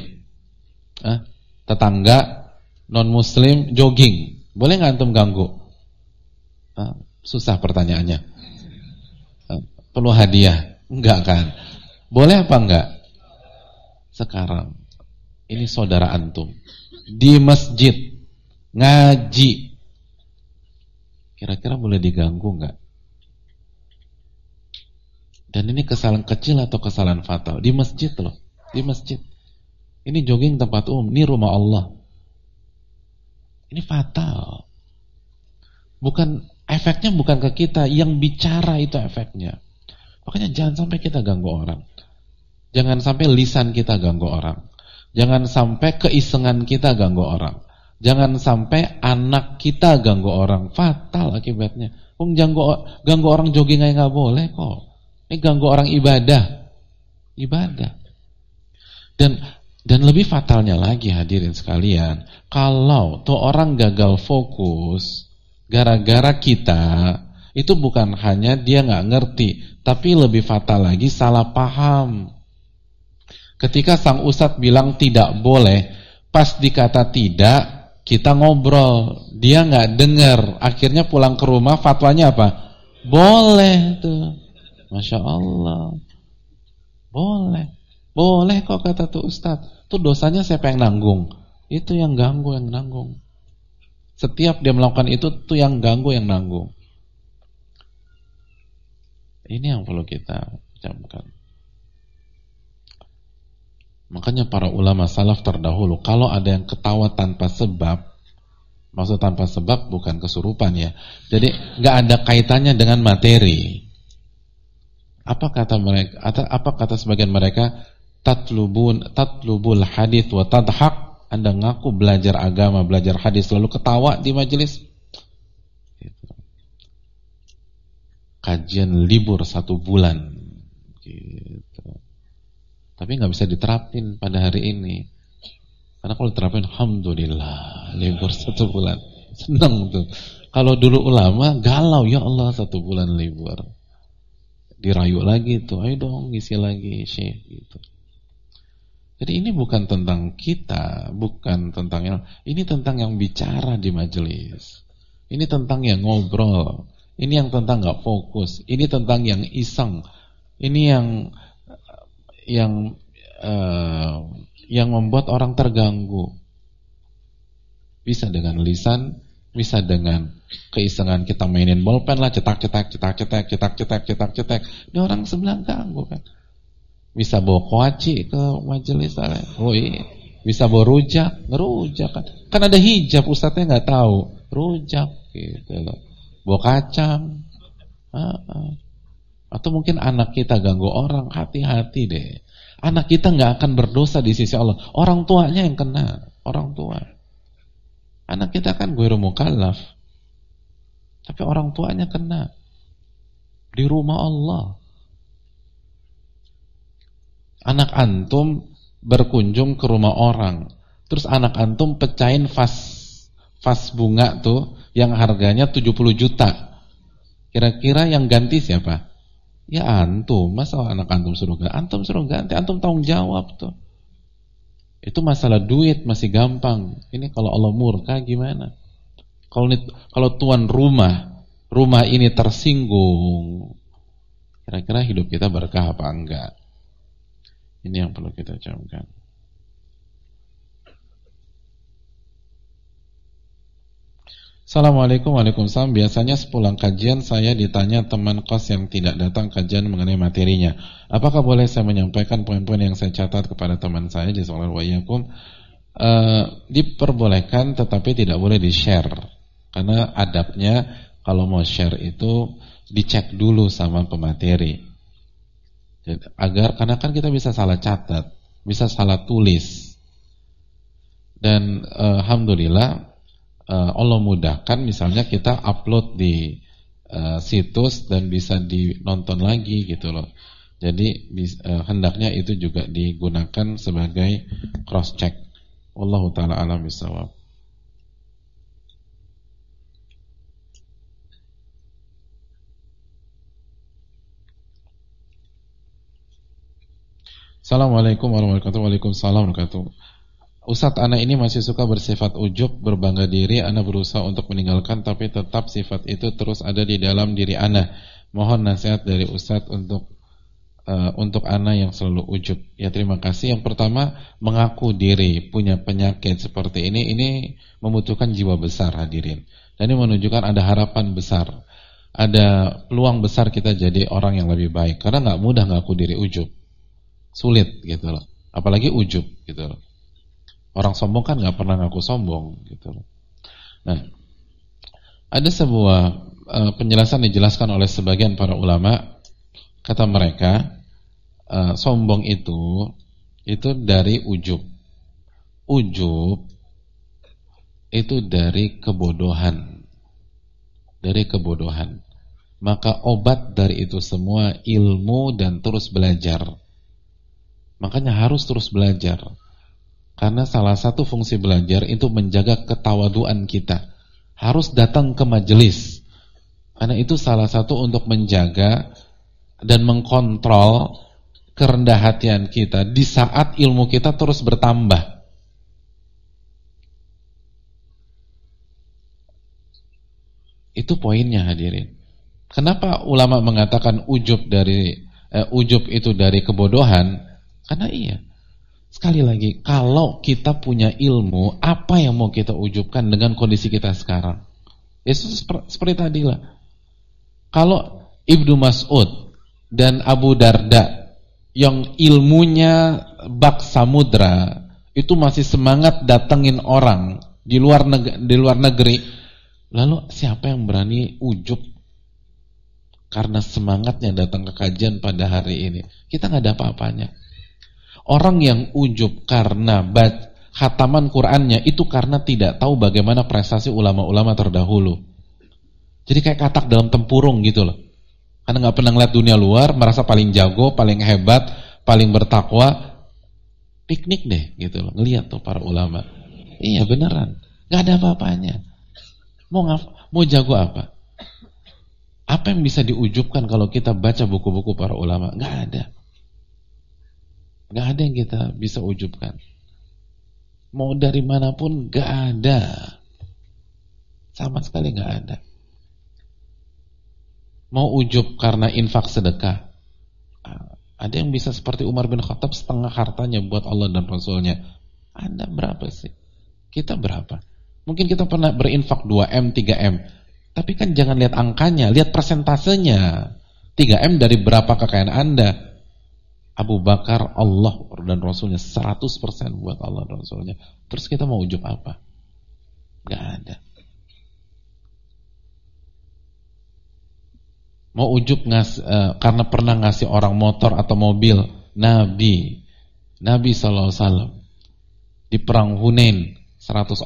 [SPEAKER 1] Tetangga non muslim jogging, boleh nggak antum ganggu? Susah pertanyaannya. Perlu hadiah? Enggak kan? Boleh apa enggak? Sekarang ini saudara antum di masjid ngaji, kira-kira boleh diganggu enggak? Dan ini kesalahan kecil atau kesalahan fatal? Di masjid loh, di masjid. Ini jogging tempat umum, ini rumah Allah. Ini fatal. Efeknya bukan ke kita, yang bicara itu efeknya. Makanya jangan sampai kita ganggu orang. Jangan sampai lisan kita ganggu orang. Jangan sampai keisengan kita ganggu orang. Jangan sampai anak kita ganggu orang. Fatal akibatnya. Ganggu orang jogging aja nggak boleh kok. Ini ganggu orang ibadah. Ibadah. Dan lebih fatalnya lagi, hadirin sekalian, kalau tuh orang gagal fokus gara-gara kita, itu bukan hanya dia nggak ngerti, tapi lebih fatal lagi salah paham. Ketika sang ustadz bilang tidak boleh, pas dikata tidak, kita ngobrol, dia nggak dengar, akhirnya pulang ke rumah fatwanya apa? Boleh tuh, masya Allah, boleh. Boleh kok kata tuh ustadz. Tuh dosanya siapa yang nanggung? Itu yang ganggu yang nanggung. Setiap dia melakukan itu tuh yang ganggu yang nanggung. Ini yang perlu kita camkan. Makanya para ulama salaf terdahulu, kalau ada yang ketawa tanpa sebab, maksud tanpa sebab bukan kesurupan ya. Jadi nggak ada kaitannya dengan materi. Apa kata mereka? Apa kata sebagian mereka? Tatlubul hadits wa tadhak. Anda ngaku belajar agama, belajar hadis, lalu ketawa di majelis. Kajian libur 1 bulan gitu. Tapi nggak bisa diterapin pada hari ini. Karena kalau diterapin, alhamdulillah, libur 1 bulan, senang tuh. Kalau dulu ulama galau, ya Allah 1 bulan libur, dirayu lagi tuh, ayo dong ngisi lagi syekh gitu. Jadi ini bukan tentang kita, bukan tentang ini tentang yang bicara di majelis. Ini tentang yang ngobrol. Ini yang tentang nggak fokus. Ini tentang yang iseng. Ini yang membuat orang terganggu. Bisa dengan lisan, bisa dengan keisengan kita mainin bolpen lah, cetak. Ini orang sebelah ganggu kan. Bisa bawa kuaci ke majelis, bisa bawa rujak, ngerujak kan. Kan ada hijab, ustadznya nggak tahu, rujak gitu loh. Bawa kacang. Atau mungkin anak kita ganggu orang, hati-hati deh. Anak kita nggak akan berdosa di sisi Allah. Orang tuanya yang kena, orang tua. Anak kita kan ghairu mukallaf, tapi orang tuanya kena di rumah Allah. Anak antum berkunjung ke rumah orang, terus anak antum pecahin vas bunga tuh yang harganya 70 juta. Kira-kira yang ganti siapa? Ya antum. Masa anak antum suruh ganti? Antum suruh ganti, antum tanggung jawab tuh. Itu masalah duit masih gampang. Ini kalau Allah murka gimana? Kalau tuan rumah ini tersinggung, kira-kira hidup kita berkah apa enggak? Ini yang perlu kita camkan. Assalamualaikum. Waalaikumsalam. Biasanya sepulang kajian saya ditanya teman kos yang tidak datang kajian mengenai materinya. Apakah boleh saya menyampaikan poin-poin yang saya catat kepada teman saya di Jazakallahu wa iyyakum? Diperbolehkan, tetapi tidak boleh di-share. Karena adabnya kalau mau share itu dicek dulu sama pemateri. Karena kan kita bisa salah catat, bisa salah tulis. Dan alhamdulillah Allah mudahkan, misalnya kita upload di situs dan bisa dinonton lagi gitu loh. Jadi hendaknya itu juga digunakan sebagai cross check. Wallahu taala alam bisawab. Assalamualaikum warahmatullahi wabarakatuh. Waalaikumsalam warahmatullahi wabarakatuh. Ustadz, anak ini masih suka bersifat ujub, berbangga diri. Anak berusaha untuk meninggalkan, tapi tetap sifat itu terus ada di dalam diri anak. Mohon nasihat dari Ustadz untuk anak yang selalu ujub. Ya, terima kasih. Yang pertama, mengaku diri punya penyakit seperti ini membutuhkan jiwa besar, hadirin. Dan ini menunjukkan ada harapan besar, ada peluang besar kita jadi orang yang lebih baik. Karena nggak mudah ngaku diri ujub, sulit gitu loh. Apalagi ujub gitu loh. Orang sombong kan nggak pernah ngaku sombong gitu loh. Nah, ada sebuah penjelasan dijelaskan oleh sebagian para ulama. Kata mereka, sombong itu dari ujub. Ujub itu dari kebodohan. Dari kebodohan. Maka obat dari itu semua ilmu dan terus belajar. Makanya harus terus belajar. Karena salah satu fungsi belajar itu menjaga ketawaduan kita. Harus datang ke majelis. Karena itu salah satu untuk menjaga dan mengkontrol kerendah hatian kita di saat ilmu kita terus bertambah. Itu poinnya, hadirin. Kenapa ulama mengatakan ujub itu dari kebodohan? Karena iya. Sekali lagi, kalau kita punya ilmu, apa yang mau kita ujubkan dengan kondisi kita sekarang? Ya seperti tadi lah. Kalau Ibnu Mas'ud dan Abu Darda yang ilmunya bak samudra itu masih semangat datengin orang di luar negeri, lalu siapa yang berani ujub karena semangatnya datang ke kajian pada hari ini? Kita nggak ada apa-apanya. Orang yang ujub karena khataman Qur'annya itu karena tidak tahu bagaimana prestasi ulama-ulama terdahulu. Jadi kayak katak dalam tempurung gitu loh. Karena nggak pernah ngeliat dunia luar, merasa paling jago, paling hebat, paling bertakwa. Piknik deh gitu loh, ngeliat tuh para ulama. Iya beneran, nggak ada apa-apanya. Mau jago apa? Apa yang bisa diujubkan kalau kita baca buku-buku para ulama? Nggak ada. Nggak ada yang kita bisa ujubkan. Mau dari manapun nggak ada. Sama sekali nggak ada. Mau ujub karena infak sedekah. Ada yang bisa seperti Umar bin Khattab setengah hartanya buat Allah dan Rasulnya. Anda berapa sih? Kita berapa? Mungkin kita pernah berinfak 2M, 3M. Tapi kan jangan lihat angkanya, lihat persentasenya. 3M dari berapa kekayaan Anda? Abu Bakar, Allah dan Rasulnya 100% buat Allah dan Rasulnya. Terus kita mau ujub apa? Gak ada. Mau ujub karena pernah ngasih orang motor atau mobil. Nabi SAW di perang Hunain 100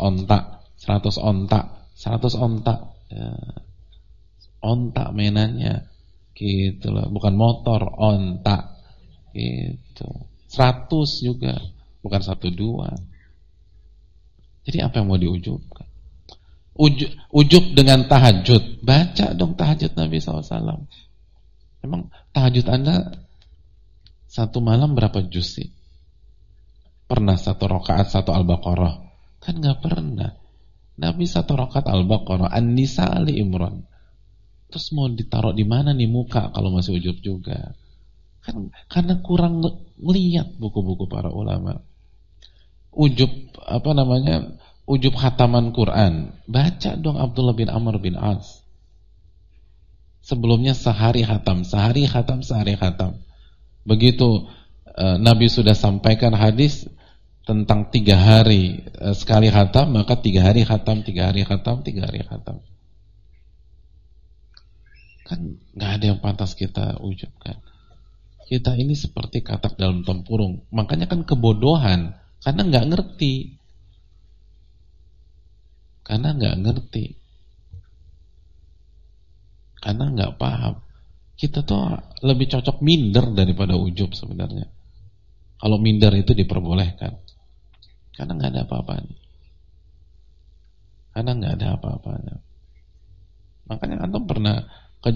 [SPEAKER 1] onta ya. Onta mainannya gitu loh, bukan motor, onta gitu. 100 juga, bukan 1-2. Jadi apa yang mau diujubkan? Ujub dengan tahajud. Baca dong tahajud Nabi SAW. Emang tahajud Anda satu malam berapa juz sih? Pernah 1 rakaat 1 Al-Baqarah? Kan gak pernah. Nabi 1 rakaat Al-Baqarah, An-Nisa, Ali Imran. Terus mau ditaruh di mana nih muka kalau masih ujub juga? Kan karena kurang ngeliat buku-buku para ulama. Ujub ujub khataman Quran, baca dong Abdullah bin Amr bin As. Sebelumnya sehari khatam. Begitu Nabi sudah sampaikan hadis tentang 3 hari sekali khatam, maka 3 hari khatam. Kan nggak ada yang pantas kita ujubkan. Kita ini seperti katak dalam tempurung. Makanya kan kebodohan, karena nggak ngerti. Karena nggak paham. Kita tuh lebih cocok minder daripada ujub sebenarnya. Kalau minder itu diperbolehkan, karena nggak ada apa-apanya. Makanya antum pernah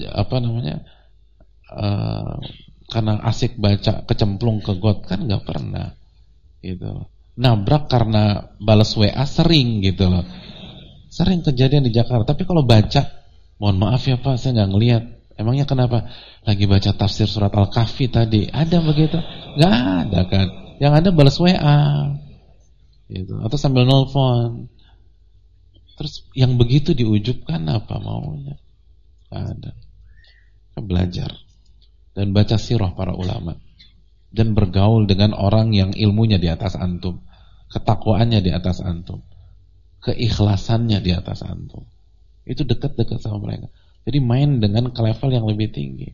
[SPEAKER 1] karena asik baca kecemplung ke got, kan nggak pernah gitu. Nabrak karena balas WA sering gitu loh. Sering kejadian di Jakarta. Tapi kalau baca, mohon maaf ya Pak, saya nggak ngelihat. Emangnya kenapa? Lagi baca tafsir surat Al-Kahfi tadi. Ada begitu? Nggak ada kan. Yang ada balas WA gitu. Atau sambil nelfon. Terus yang begitu diujubkan apa maunya? Nggak ada. Belajar dan baca sirah para ulama dan bergaul dengan orang yang ilmunya di atas antum, ketakwaannya di atas antum, keikhlasannya di atas antum. Itu dekat-dekat sama mereka. Jadi main dengan ke level yang lebih tinggi.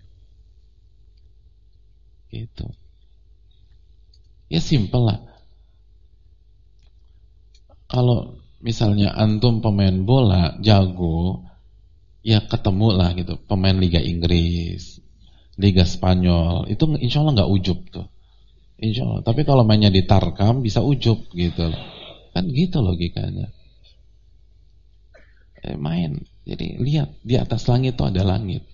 [SPEAKER 1] Gitu. Ya simple lah. Kalau misalnya antum pemain bola jago, ya ketemu lah gitu pemain Liga Inggris, Liga Spanyol, itu insya Allah nggak ujub tuh, insya Allah. Tapi kalau mainnya di Tarkam bisa ujub gitu loh, kan gitu logikanya. Main, jadi lihat di atas langit tuh ada langit.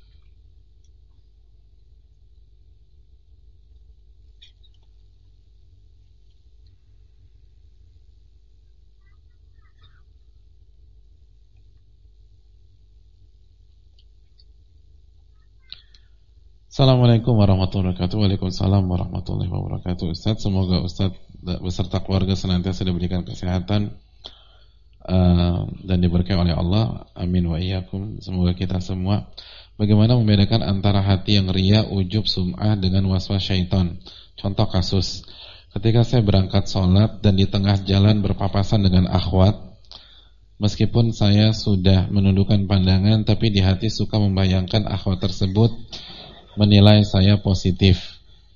[SPEAKER 1] Assalamualaikum warahmatullahi wabarakatuh. Waalaikumsalam warahmatullahi wabarakatuh. Ustaz, semoga Ustaz beserta keluarga senantiasa diberikan kesehatan dan diberkahi oleh Allah. Amin wa iyyakum. Semoga kita semua. Bagaimana membedakan antara hati yang riya, ujub, sum'ah dengan waswas syaitan? Contoh kasus, ketika saya berangkat sholat dan di tengah jalan berpapasan dengan akhwat, meskipun saya sudah menundukkan pandangan, tapi di hati suka membayangkan akhwat tersebut menilai saya positif.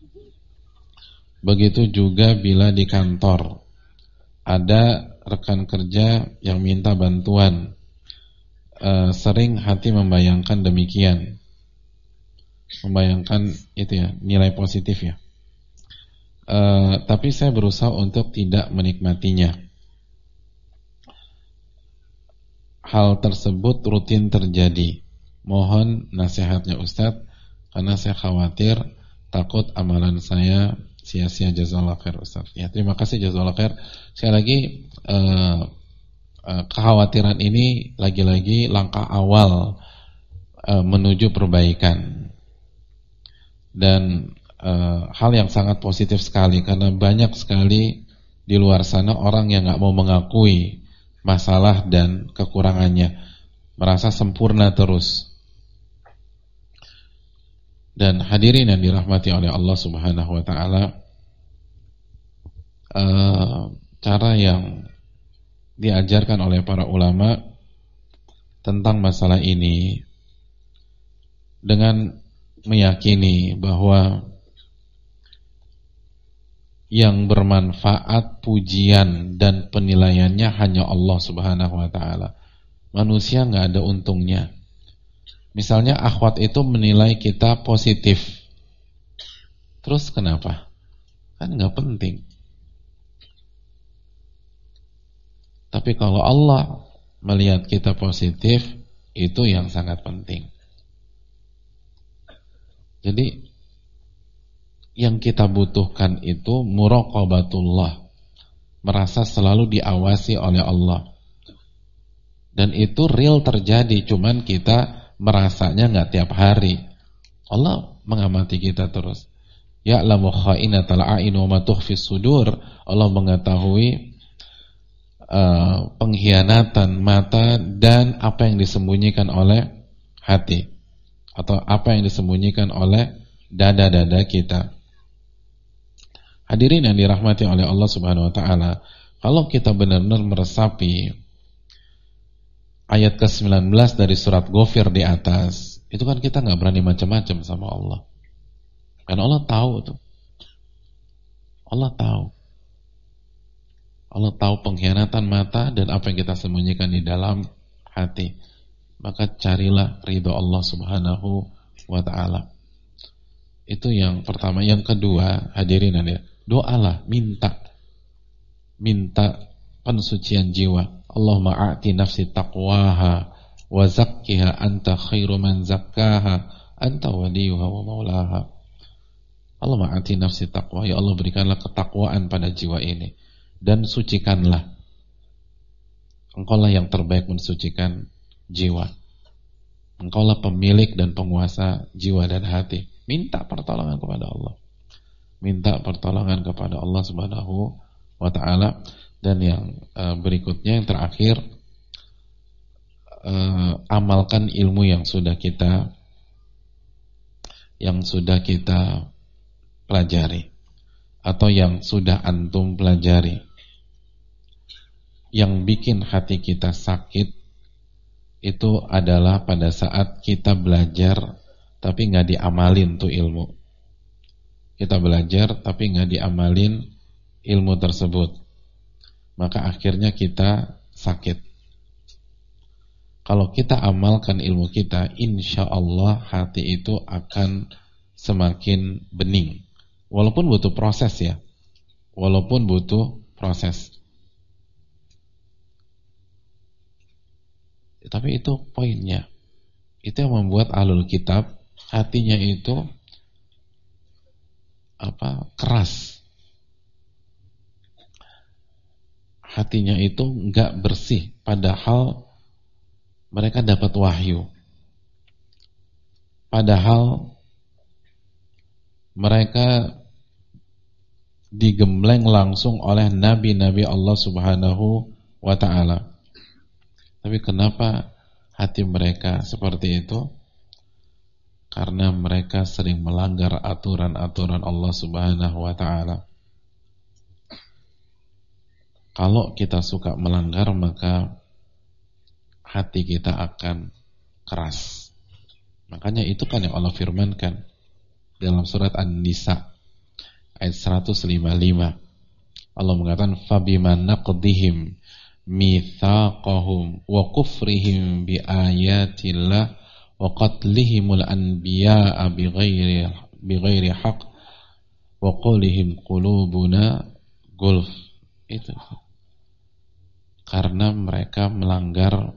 [SPEAKER 1] Begitu juga bila di kantor ada rekan kerja yang minta bantuan, sering hati membayangkan demikian, membayangkan itu ya, nilai positif ya. Tapi saya berusaha untuk tidak menikmatinya. Hal tersebut rutin terjadi. Mohon nasihatnya Ustadz, karena saya khawatir takut amalan saya sia-sia. Jazakallahu khair Ustaz. Ya, terima kasih jazakallahu khair. Sekali lagi kekhawatiran ini lagi-lagi langkah awal menuju perbaikan. Dan hal yang sangat positif sekali, karena banyak sekali di luar sana orang yang enggak mau mengakui masalah dan kekurangannya, merasa sempurna terus. Dan hadirin yang dirahmati oleh Allah Subhanahu wa ta'ala, cara yang diajarkan oleh para ulama tentang masalah ini dengan meyakini bahwa yang bermanfaat pujian dan penilaiannya hanya Allah Subhanahu wa ta'ala. Manusia nggak ada untungnya. Misalnya akhwat itu menilai kita positif, terus kenapa? Kan nggak penting. Tapi kalau Allah melihat kita positif, itu yang sangat penting. Jadi yang kita butuhkan itu muraqabatullah, merasa selalu diawasi oleh Allah. Dan itu real terjadi, cuman kita merasanya nggak tiap hari. Allah mengamati kita terus. Ya'lamu kha'inatal a'in wa ma tukhfis sudur. Allah mengetahui pengkhianatan mata dan apa yang disembunyikan oleh hati atau apa yang disembunyikan oleh dada-dada kita. Hadirin yang dirahmati oleh Allah Subhanahu wa taala, kalau kita benar-benar meresapi ayat ke-19 dari surat Ghafir di atas, itu kan kita nggak berani macam-macam sama Allah. Karena Allah tahu tuh. Allah tahu. Allah tahu pengkhianatan mata dan apa yang kita sembunyikan di dalam hati. Maka carilah ridho Allah Subhanahu wa taala. Itu yang pertama. Yang kedua, hadirin ada, doalah, minta pensucian jiwa. Allahumma a'ti nafsi taqwaha wa zakkiha anta khairu man zakkaha anta waliyuha wa maulaha. Allahumma a'ti nafsi taqwa, ya Allah berikanlah ketakwaan pada jiwa ini dan sucikanlah. Engkaulah yang terbaik mensucikan jiwa. Engkaulah pemilik dan penguasa jiwa dan hati. Minta pertolongan kepada Allah. Minta pertolongan kepada Allah Subhanahu wa taala. Dan yang berikutnya, yang terakhir, amalkan ilmu yang sudah kita pelajari atau yang sudah antum pelajari. Yang bikin hati kita sakit itu adalah pada saat kita belajar tapi nggak diamalin tuh ilmu. Kita belajar tapi nggak diamalin ilmu tersebut, maka akhirnya kita sakit. Kalau kita amalkan ilmu kita, insya Allah hati itu akan semakin bening. Walaupun butuh proses ya, walaupun butuh proses. Tapi itu poinnya. Itu yang membuat ahlul kitab hatinya itu keras. Hatinya itu enggak bersih, padahal mereka dapat wahyu. Padahal mereka digembleng langsung oleh nabi-nabi Allah Subhanahu wa taala. Tapi kenapa hati mereka seperti itu? Karena mereka sering melanggar aturan-aturan Allah Subhanahu wa taala. Kalau kita suka melanggar, maka hati kita akan keras. Makanya itu kan yang Allah firmankan dalam surat An-Nisa ayat 155. Allah mengatakan fabima naqdihim mitsaqahum wa kufrihim bi ayatillah wa qatlihimul anbiya'a bighairi haqq wa qulihim qulubuna gulf. Itu karena mereka melanggar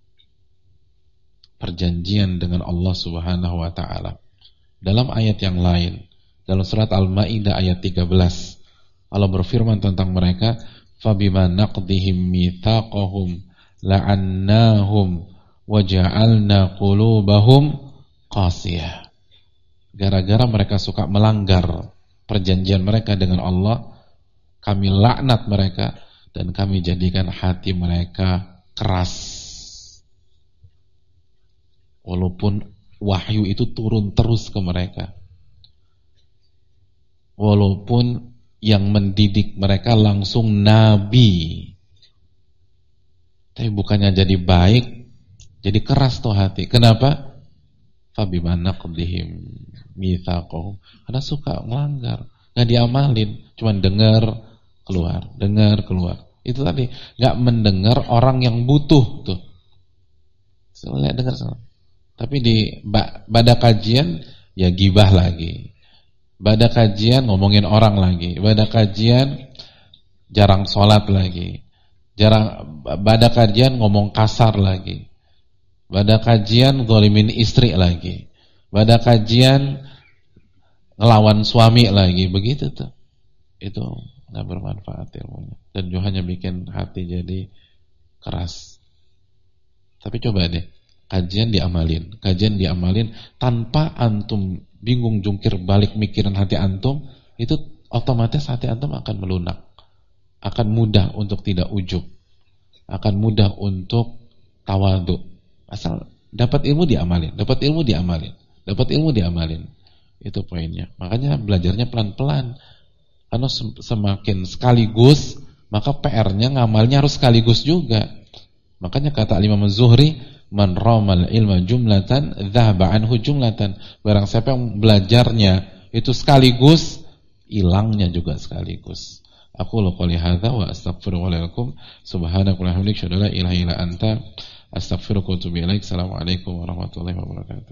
[SPEAKER 1] perjanjian dengan Allah Subhanahu wa taala. Dalam ayat yang lain, dalam surat Al-Maidah ayat 13, Allah berfirman tentang mereka, fabima naqdihim mitsaqahum la'annahum wa ja'alna qulubahum qasiyah. Gara-gara mereka suka melanggar perjanjian mereka dengan Allah, kami laknat mereka dan kami jadikan hati mereka keras. Walaupun wahyu itu turun terus ke mereka, walaupun yang mendidik mereka langsung nabi, tapi bukannya jadi baik, jadi keras tuh hati. Kenapa? Fabima naqdihim mitsaqahum, karena suka melanggar, nggak diamalin, cuma dengar keluar. Itu tadi, nggak mendengar orang yang butuh tuh. Lihat, dengar sama. Tapi pada kajian ya gibah lagi. Pada kajian ngomongin orang lagi. Pada kajian jarang sholat lagi. Pada kajian ngomong kasar lagi. Pada kajian zalimin istri lagi. Pada kajian ngelawan suami lagi. Begitu tuh. Itu nggak bermanfaat ilmunya. Dan juga hanya bikin hati jadi keras. Tapi coba deh, kajian diamalin tanpa antum bingung jungkir balik mikirin hati antum, itu otomatis hati antum akan melunak, akan mudah untuk tidak ujub, akan mudah untuk tawadhu. Asal dapat ilmu diamalin, dapat ilmu diamalin, dapat ilmu diamalin. Itu poinnya. Makanya belajarnya pelan-pelan. Karena semakin sekaligus, maka PR-nya ngamalnya harus sekaligus juga. Makanya kata Imam Az-Zuhri, man ramal ilma jumlatan dhahaba anhu jumlatan. Barang siapa yang belajarnya itu sekaligus, hilangnya juga sekaligus. Aku qouli hadza wa astaghfiruka wa lakum subhanaka wa bihamdika la ilaha illa anta astaghfiruka wa atubu ilaik. Assalamualaikum warahmatullahi wabarakatuh.